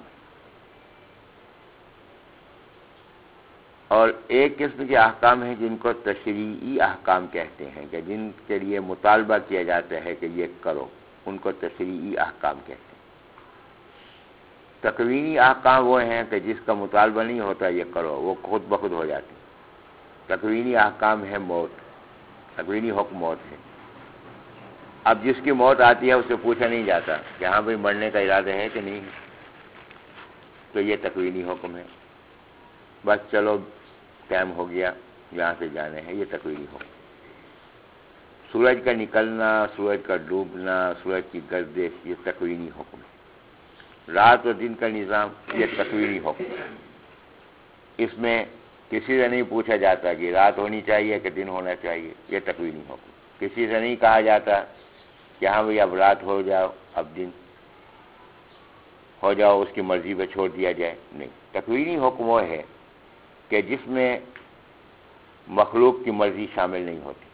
اور ایک قسم کے احکام ہیں جن کو تشریعی احکام کہتے ہیں، کہ جن کے لیے مطالبہ کیا جاتا ہے کہ یہ کرو، ان کو تشریعی احکام کہتے ہیں. تکوینی احکام وہ ہیں کہ جس کا مطالبہ نہیں ہوتا یہ کرو، وہ خود بخود ہو جاتے ہیں. تکوینی احکام ہے موت، تکوینی حکم موت ہے. اب جس کی موت آتی ہے اس سے پوچھا نہیں جاتا کہ ہاں بھائی مرنے کا ارادہ ہے کہ نہیں، تو یہ تکوینی حکم ہے. بس چلو ٹائم ہو گیا یہاں سے جانے ہیں، یہ تکوینی حکم. سورج کا نکلنا، سورج کا ڈوبنا، سورج کی گردش، یہ تکوینی حکم ہے. رات اور دن کا نظام، یہ تکوینی حکم ہے. اس میں کسی سے نہیں پوچھا جاتا کہ رات ہونی چاہیے کہ دن ہونا چاہیے، یہ تکوینی حکم. کسی سے نہیں کہا جاتا کہ ہاں بھائی اب رات ہو جاؤ اب دن ہو جاؤ، اس کی مرضی پہ چھوڑ دیا جائے، نہیں. تکوینی حکم وہ ہے کہ جس میں مخلوق کی مرضی شامل نہیں ہوتی،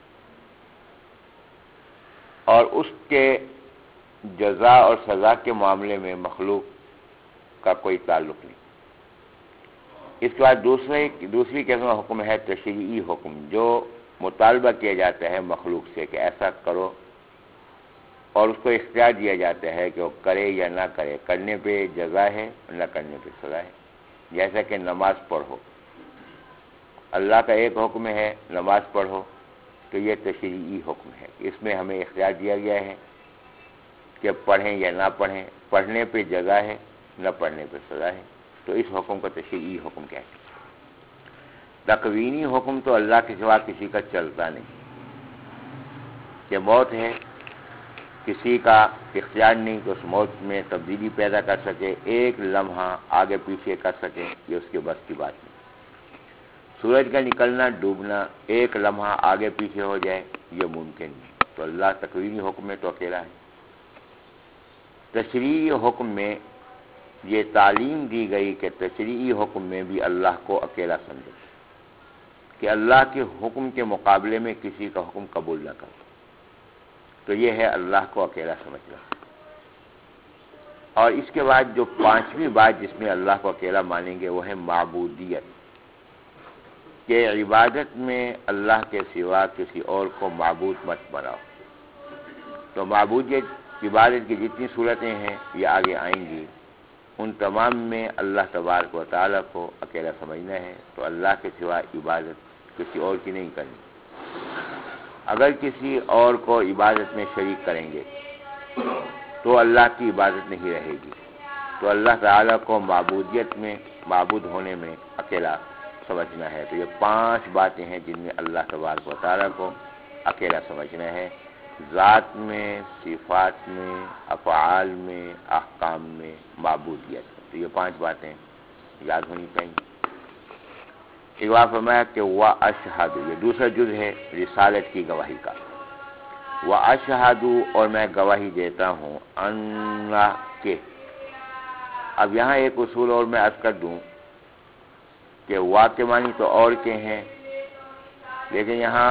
اور اس کے جزا اور سزا کے معاملے میں مخلوق کا کوئی تعلق نہیں. اس کے بعد دوسرے دوسری قسم کا حکم ہے تشریعی حکم، جو مطالبہ کیا جاتا ہے مخلوق سے کہ ایسا کرو، اور اس کو اختیار دیا جاتا ہے کہ وہ کرے یا نہ کرے. کرنے پہ جزا ہے، نہ کرنے پہ سزا ہے. جیسا کہ نماز پڑھو، اللہ کا ایک حکم ہے نماز پڑھو، تو یہ تشریعی حکم ہے. اس میں ہمیں اختیار دیا گیا ہے کہ پڑھیں یا نہ پڑھیں. پڑھنے پہ جزا ہے، نہ پڑھنے پہ سزا ہے. تو اس حکم کو تشریعی حکم کہتے ہیں. تکوینی حکم تو اللہ کے سوا کسی کا چلتا نہیں. کہ موت ہے، کسی کا اختیار نہیں کہ اس موت میں تبدیلی پیدا کر سکے، ایک لمحہ آگے پیچھے کر سکے، یہ اس کے بس کی بات نہیں. سورج کا نکلنا ڈوبنا ایک لمحہ آگے پیچھے ہو جائے، یہ ممکن نہیں. تو اللہ تکوینی حکم میں تو اکیلا ہے. تشریعی حکم میں یہ تعلیم دی گئی کہ تشریعی حکم میں بھی اللہ کو اکیلا سمجھے، کہ اللہ کے حکم کے مقابلے میں کسی کا حکم قبول نہ کرو. تو یہ ہے اللہ کو اکیلا سمجھنا. اور اس کے بعد جو پانچویں بات جس میں اللہ کو اکیلا مانیں گے وہ ہے معبودیت، کہ عبادت میں اللہ کے سوا کسی اور کو معبود مت بناؤ. تو معبودیت عبادت کی جتنی صورتیں ہیں یہ آگے آئیں گی، ان تمام میں اللہ تبارک و تعالیٰ کو اکیلا سمجھنا ہے. تو اللہ کے سوا عبادت کسی اور کی نہیں کرنی. اگر کسی اور کو عبادت میں شریک کریں گے تو اللہ کی عبادت نہیں رہے گی. تو اللہ تعالیٰ کو معبودیت میں، معبود ہونے میں اکیلا سمجھنا ہے. تو یہ پانچ باتیں ہیں جن میں اللہ تبارک و تعالیٰ کو اکیلا سمجھنا ہے، ذات میں، صفات میں، افعال میں، احکام میں، معبودیت. تو یہ پانچ باتیں یاد ہونی چاہیے. ایک بار فرمایا کہ وَأَشْهَدُ، یہ دوسرا جز ہے رسالت کی گواہی کا، وَأَشْهَدُ، اور میں گواہی دیتا ہوں، ان کے۔ اب یہاں ایک اصول اور میں عرض کر دوں کہ وا کے معنی تو اور کے ہیں، لیکن یہاں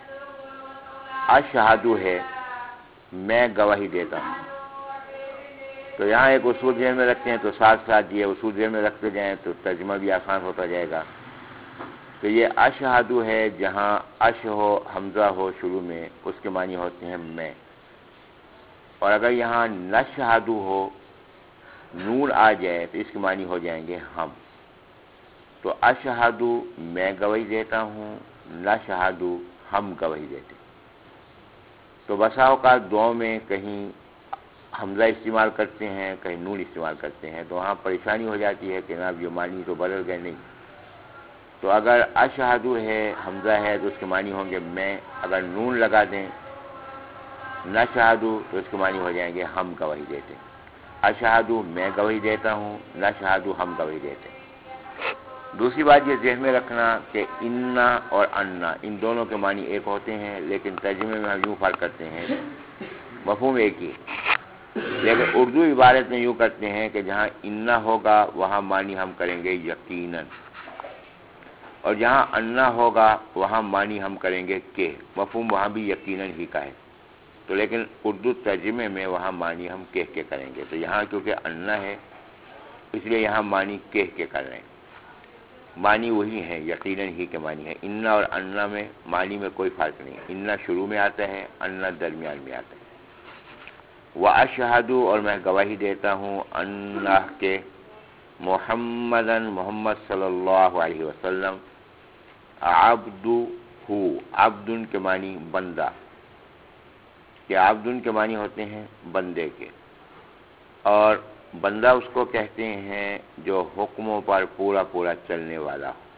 اشہدو ہے، میں گواہی دیتا ہوں، تو یہاں ایک اصول ذہن میں رکھتے ہیں تو ساتھ ساتھ یہ اصول ذہن میں رکھتے جائیں تو ترجمہ بھی آسان ہوتا جائے گا۔ تو یہ اشہدو ہے، جہاں اش ہو، حمزہ ہو شروع میں، اس کے معنی ہوتے ہیں میں، اور اگر یہاں نشہدو ہو، نون آ جائے تو اس کے معنی ہو جائیں گے ہم۔ تو اشہدو میں گواہی دیتا ہوں، نشہدو ہم گواہی دیتے ہیں۔ تو بسا اوقات دعاؤں میں کہیں حمزہ استعمال کرتے ہیں، کہیں نون استعمال کرتے ہیں، تو وہاں پریشانی ہو جاتی ہے کہ جناب یہ معنی تو بدل گئے نہیں۔ تو اگر اشہدو ہے، حمزہ ہے، تو اس کے معنی ہوں گے میں، اگر نون لگا دیں نشہدو تو اس کے معنی ہو جائیں گے ہم گواہی دیتے ہیں۔ اشہدو میں گواہی دیتا ہوں، نشہدو ہم گواہی دیتے ہیں۔ دوسری بات یہ ذہن میں رکھنا کہ انا اور انا ان دونوں کے معنی ایک ہوتے ہیں، لیکن ترجمے میں ہم یوں فرق کرتے ہیں، مفہوم ایک ہی، لیکن اردو عبارت میں یوں کرتے ہیں کہ جہاں انا ہوگا وہاں معنی ہم کریں گے یقیناً، اور جہاں انا ہوگا وہاں معنی ہم کریں گے کہ، مفہوم وہاں بھی یقیناً ہی کا ہے، تو لیکن اردو ترجمے میں وہاں معنی ہم کہہ کے کریں گے۔ تو یہاں کیونکہ انا ہے اس لیے یہاں معنی کہہ کے کر رہے ہیں، معنی وہی ہیں، یقیناً ہی کے معنی ہے۔ انا اور انا میں معنی میں کوئی فرق نہیں، انا شروع میں آتا ہے، انا درمیان میں آتا ہے۔ وَأَشْهَدُ، اور میں گواہی دیتا ہوں، اللہ کے، محمدًا محمد صلی اللہ علیہ وسلم، عبدہ، عبدن کے معنی بندہ، کہ عبدن کے معنی ہوتے ہیں بندے کے، اور بندہ اس کو کہتے ہیں جو حکموں پر پورا پورا چلنے والا ہو،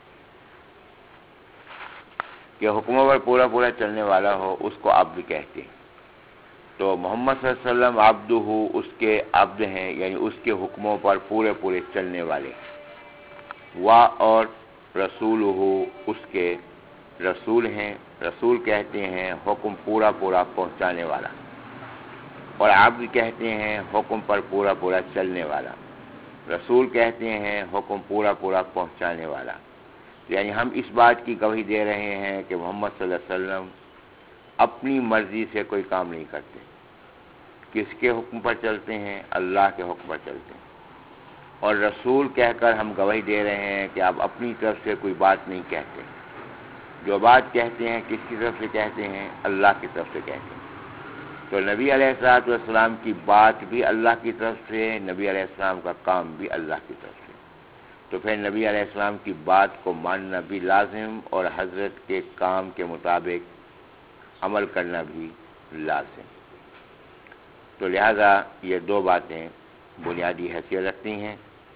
کہ حکموں پر پورا پورا چلنے والا ہو اس کو عبد کہتے ہیں۔ تو محمد صلی اللہ علیہ وسلم عبدہ، اس کے عبد ہیں، یعنی اس کے حکموں پر پورے پورے چلنے والے، وا اور رسولہ، اس کے رسول ہیں، رسول کہتے ہیں حکم پورا پورا پہنچانے والا، اور عبد کہتے ہیں حکم پر پورا پورا چلنے والا، رسول کہتے ہیں حکم پورا پورا پہنچانے والا۔ یعنی ہم اس بات کی گواہی دے رہے ہیں کہ محمد صلی اللہ علیہ وسلم اپنی مرضی سے کوئی کام نہیں کرتے، کس کے حکم پر چلتے ہیں؟ اللہ کے حکم پر چلتے ہیں، اور رسول کہہ کر ہم گواہی دے رہے ہیں کہ آپ اپنی طرف سے کوئی بات نہیں کہتے، جو بات کہتے ہیں کس کی طرف سے کہتے ہیں؟ اللہ کی طرف سے کہتے ہیں۔ تو نبی علیہ الصلوۃ والسلام کی بات بھی اللہ کی طرف سے، نبی علیہ السلام کا کام بھی اللہ کی طرف سے، تو پھر نبی علیہ السلام کی بات کو ماننا بھی لازم اور حضرت کے کام کے مطابق عمل کرنا بھی لازم۔ تو لہذا یہ دو باتیں بنیادی حیثیت رکھتی ہیں۔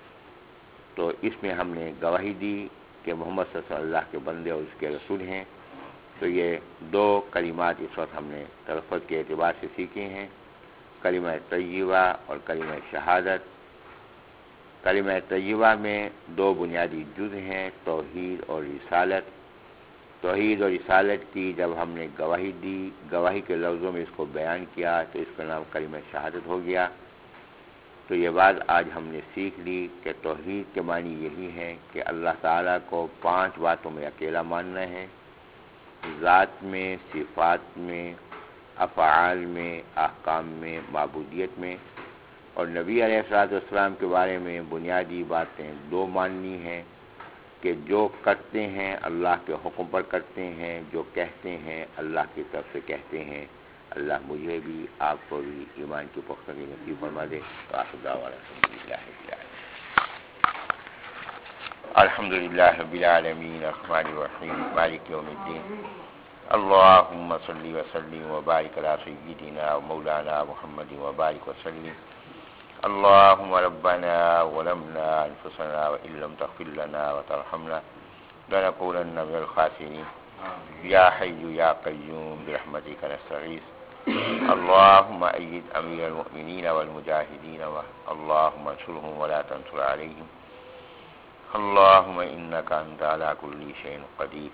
تو اس میں ہم نے گواہی دی کہ محمد صلی اللہ علیہ وسلم اللہ کے بندے اور اس کے رسول ہیں۔ تو یہ دو کلمات اس وقت ہم نے تلفظ کے اعتبار سے سیکھے ہیں، کلمہ طیبہ اور کلمہ شہادت۔ کلمہ طیبہ میں دو بنیادی جز ہیں، توحید اور رسالت۔ توحید اور رسالت کی جب ہم نے گواہی دی، گواہی کے لفظوں میں اس کو بیان کیا تو اس کا نام کلمہ شہادت ہو گیا۔ تو یہ بات آج ہم نے سیکھ لی کہ توحید کے معنی یہی ہے کہ اللہ تعالیٰ کو پانچ باتوں میں اکیلا ماننا ہے، ذات میں، صفات میں، افعال میں، احکام میں، معبودیت میں، اور نبی علیہ الصلوۃ والسلام کے بارے میں بنیادی باتیں دو ماننی ہیں کہ جو کرتے ہیں اللہ کے حکم پر کرتے ہیں، جو کہتے ہیں اللہ کی طرف سے کہتے ہیں۔ اللہ مجھے بھی آپ کو بھی ایمان کی پختگی نصیب فرما دے۔ وآخر دعوانا الحمد للہ رب العالمین، الرحمن الرحیم، مالک یوم الدین، اللہم صلی وسلم وبارک علی سیدنا ومولانا محمد وبارک وسلم۔ اللهم ربنا ظلمنا أنفسنا وإن لم تغفر لنا وترحمنا لنكونن من الخاسرين، يا حي يا قيوم برحمتك نستغيث، اللهم أيد أمير المؤمنين والمجاهدين، اللهم انصرهم ولا تنصر عليهم، اللهم إنك أنت على كل شيء قدير.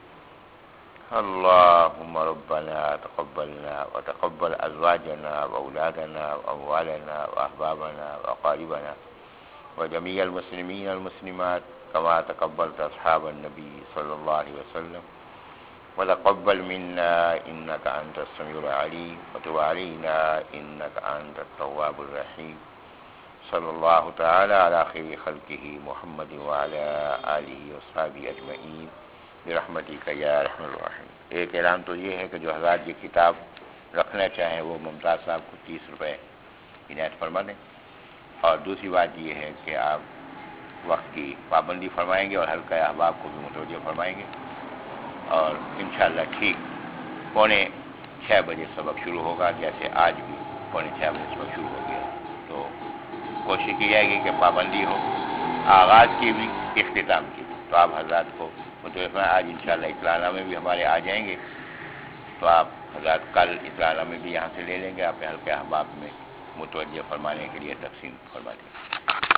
اللهم ربنا تقبلنا وتقبل أزواجنا وأولادنا وأموالنا وأحبابنا وأقاربنا وجميع المسلمين والمسلمات كما تقبلت أصحاب النبي صلى الله عليه وسلم، وتقبل منا إنك أنت السميع العليم، وتب علينا إنك أنت التواب الرحيم. صلی اللہ تعالی علی خیر خلقہ محمد وعلی آلہ وصحبہ اجمعین برحمتک یا ارحم الراحمین۔ ایک اعلان تو یہ ہے کہ جو حضرات یہ کتاب رکھنا چاہیں وہ ممتاز صاحب کو تیس روپے عنایت فرما دیں، اور دوسری بات یہ ہے کہ آپ وقت کی پابندی فرمائیں گے اور حلقہ احباب کو بھی متوجہ فرمائیں گے، اور انشاءاللہ ٹھیک پونے چھ بجے سبق شروع ہوگا، جیسے آج بھی پونے چھ بجے سبق شروع ہو گیا۔ تو کوشش کی جائے گی کہ پابندی ہو، آغاز کی بھی اختتام کی بھی۔ تو آپ حضرات کو متوجہ، آج انشاءاللہ اطلاع نامے بھی ہمارے آ جائیں گے، تو آپ حضرات کل اطلاع نامے بھی یہاں سے لے لیں گے، آپ حلقہ احباب میں متوجہ فرمانے کے لیے تقسیم فرما دیں گے۔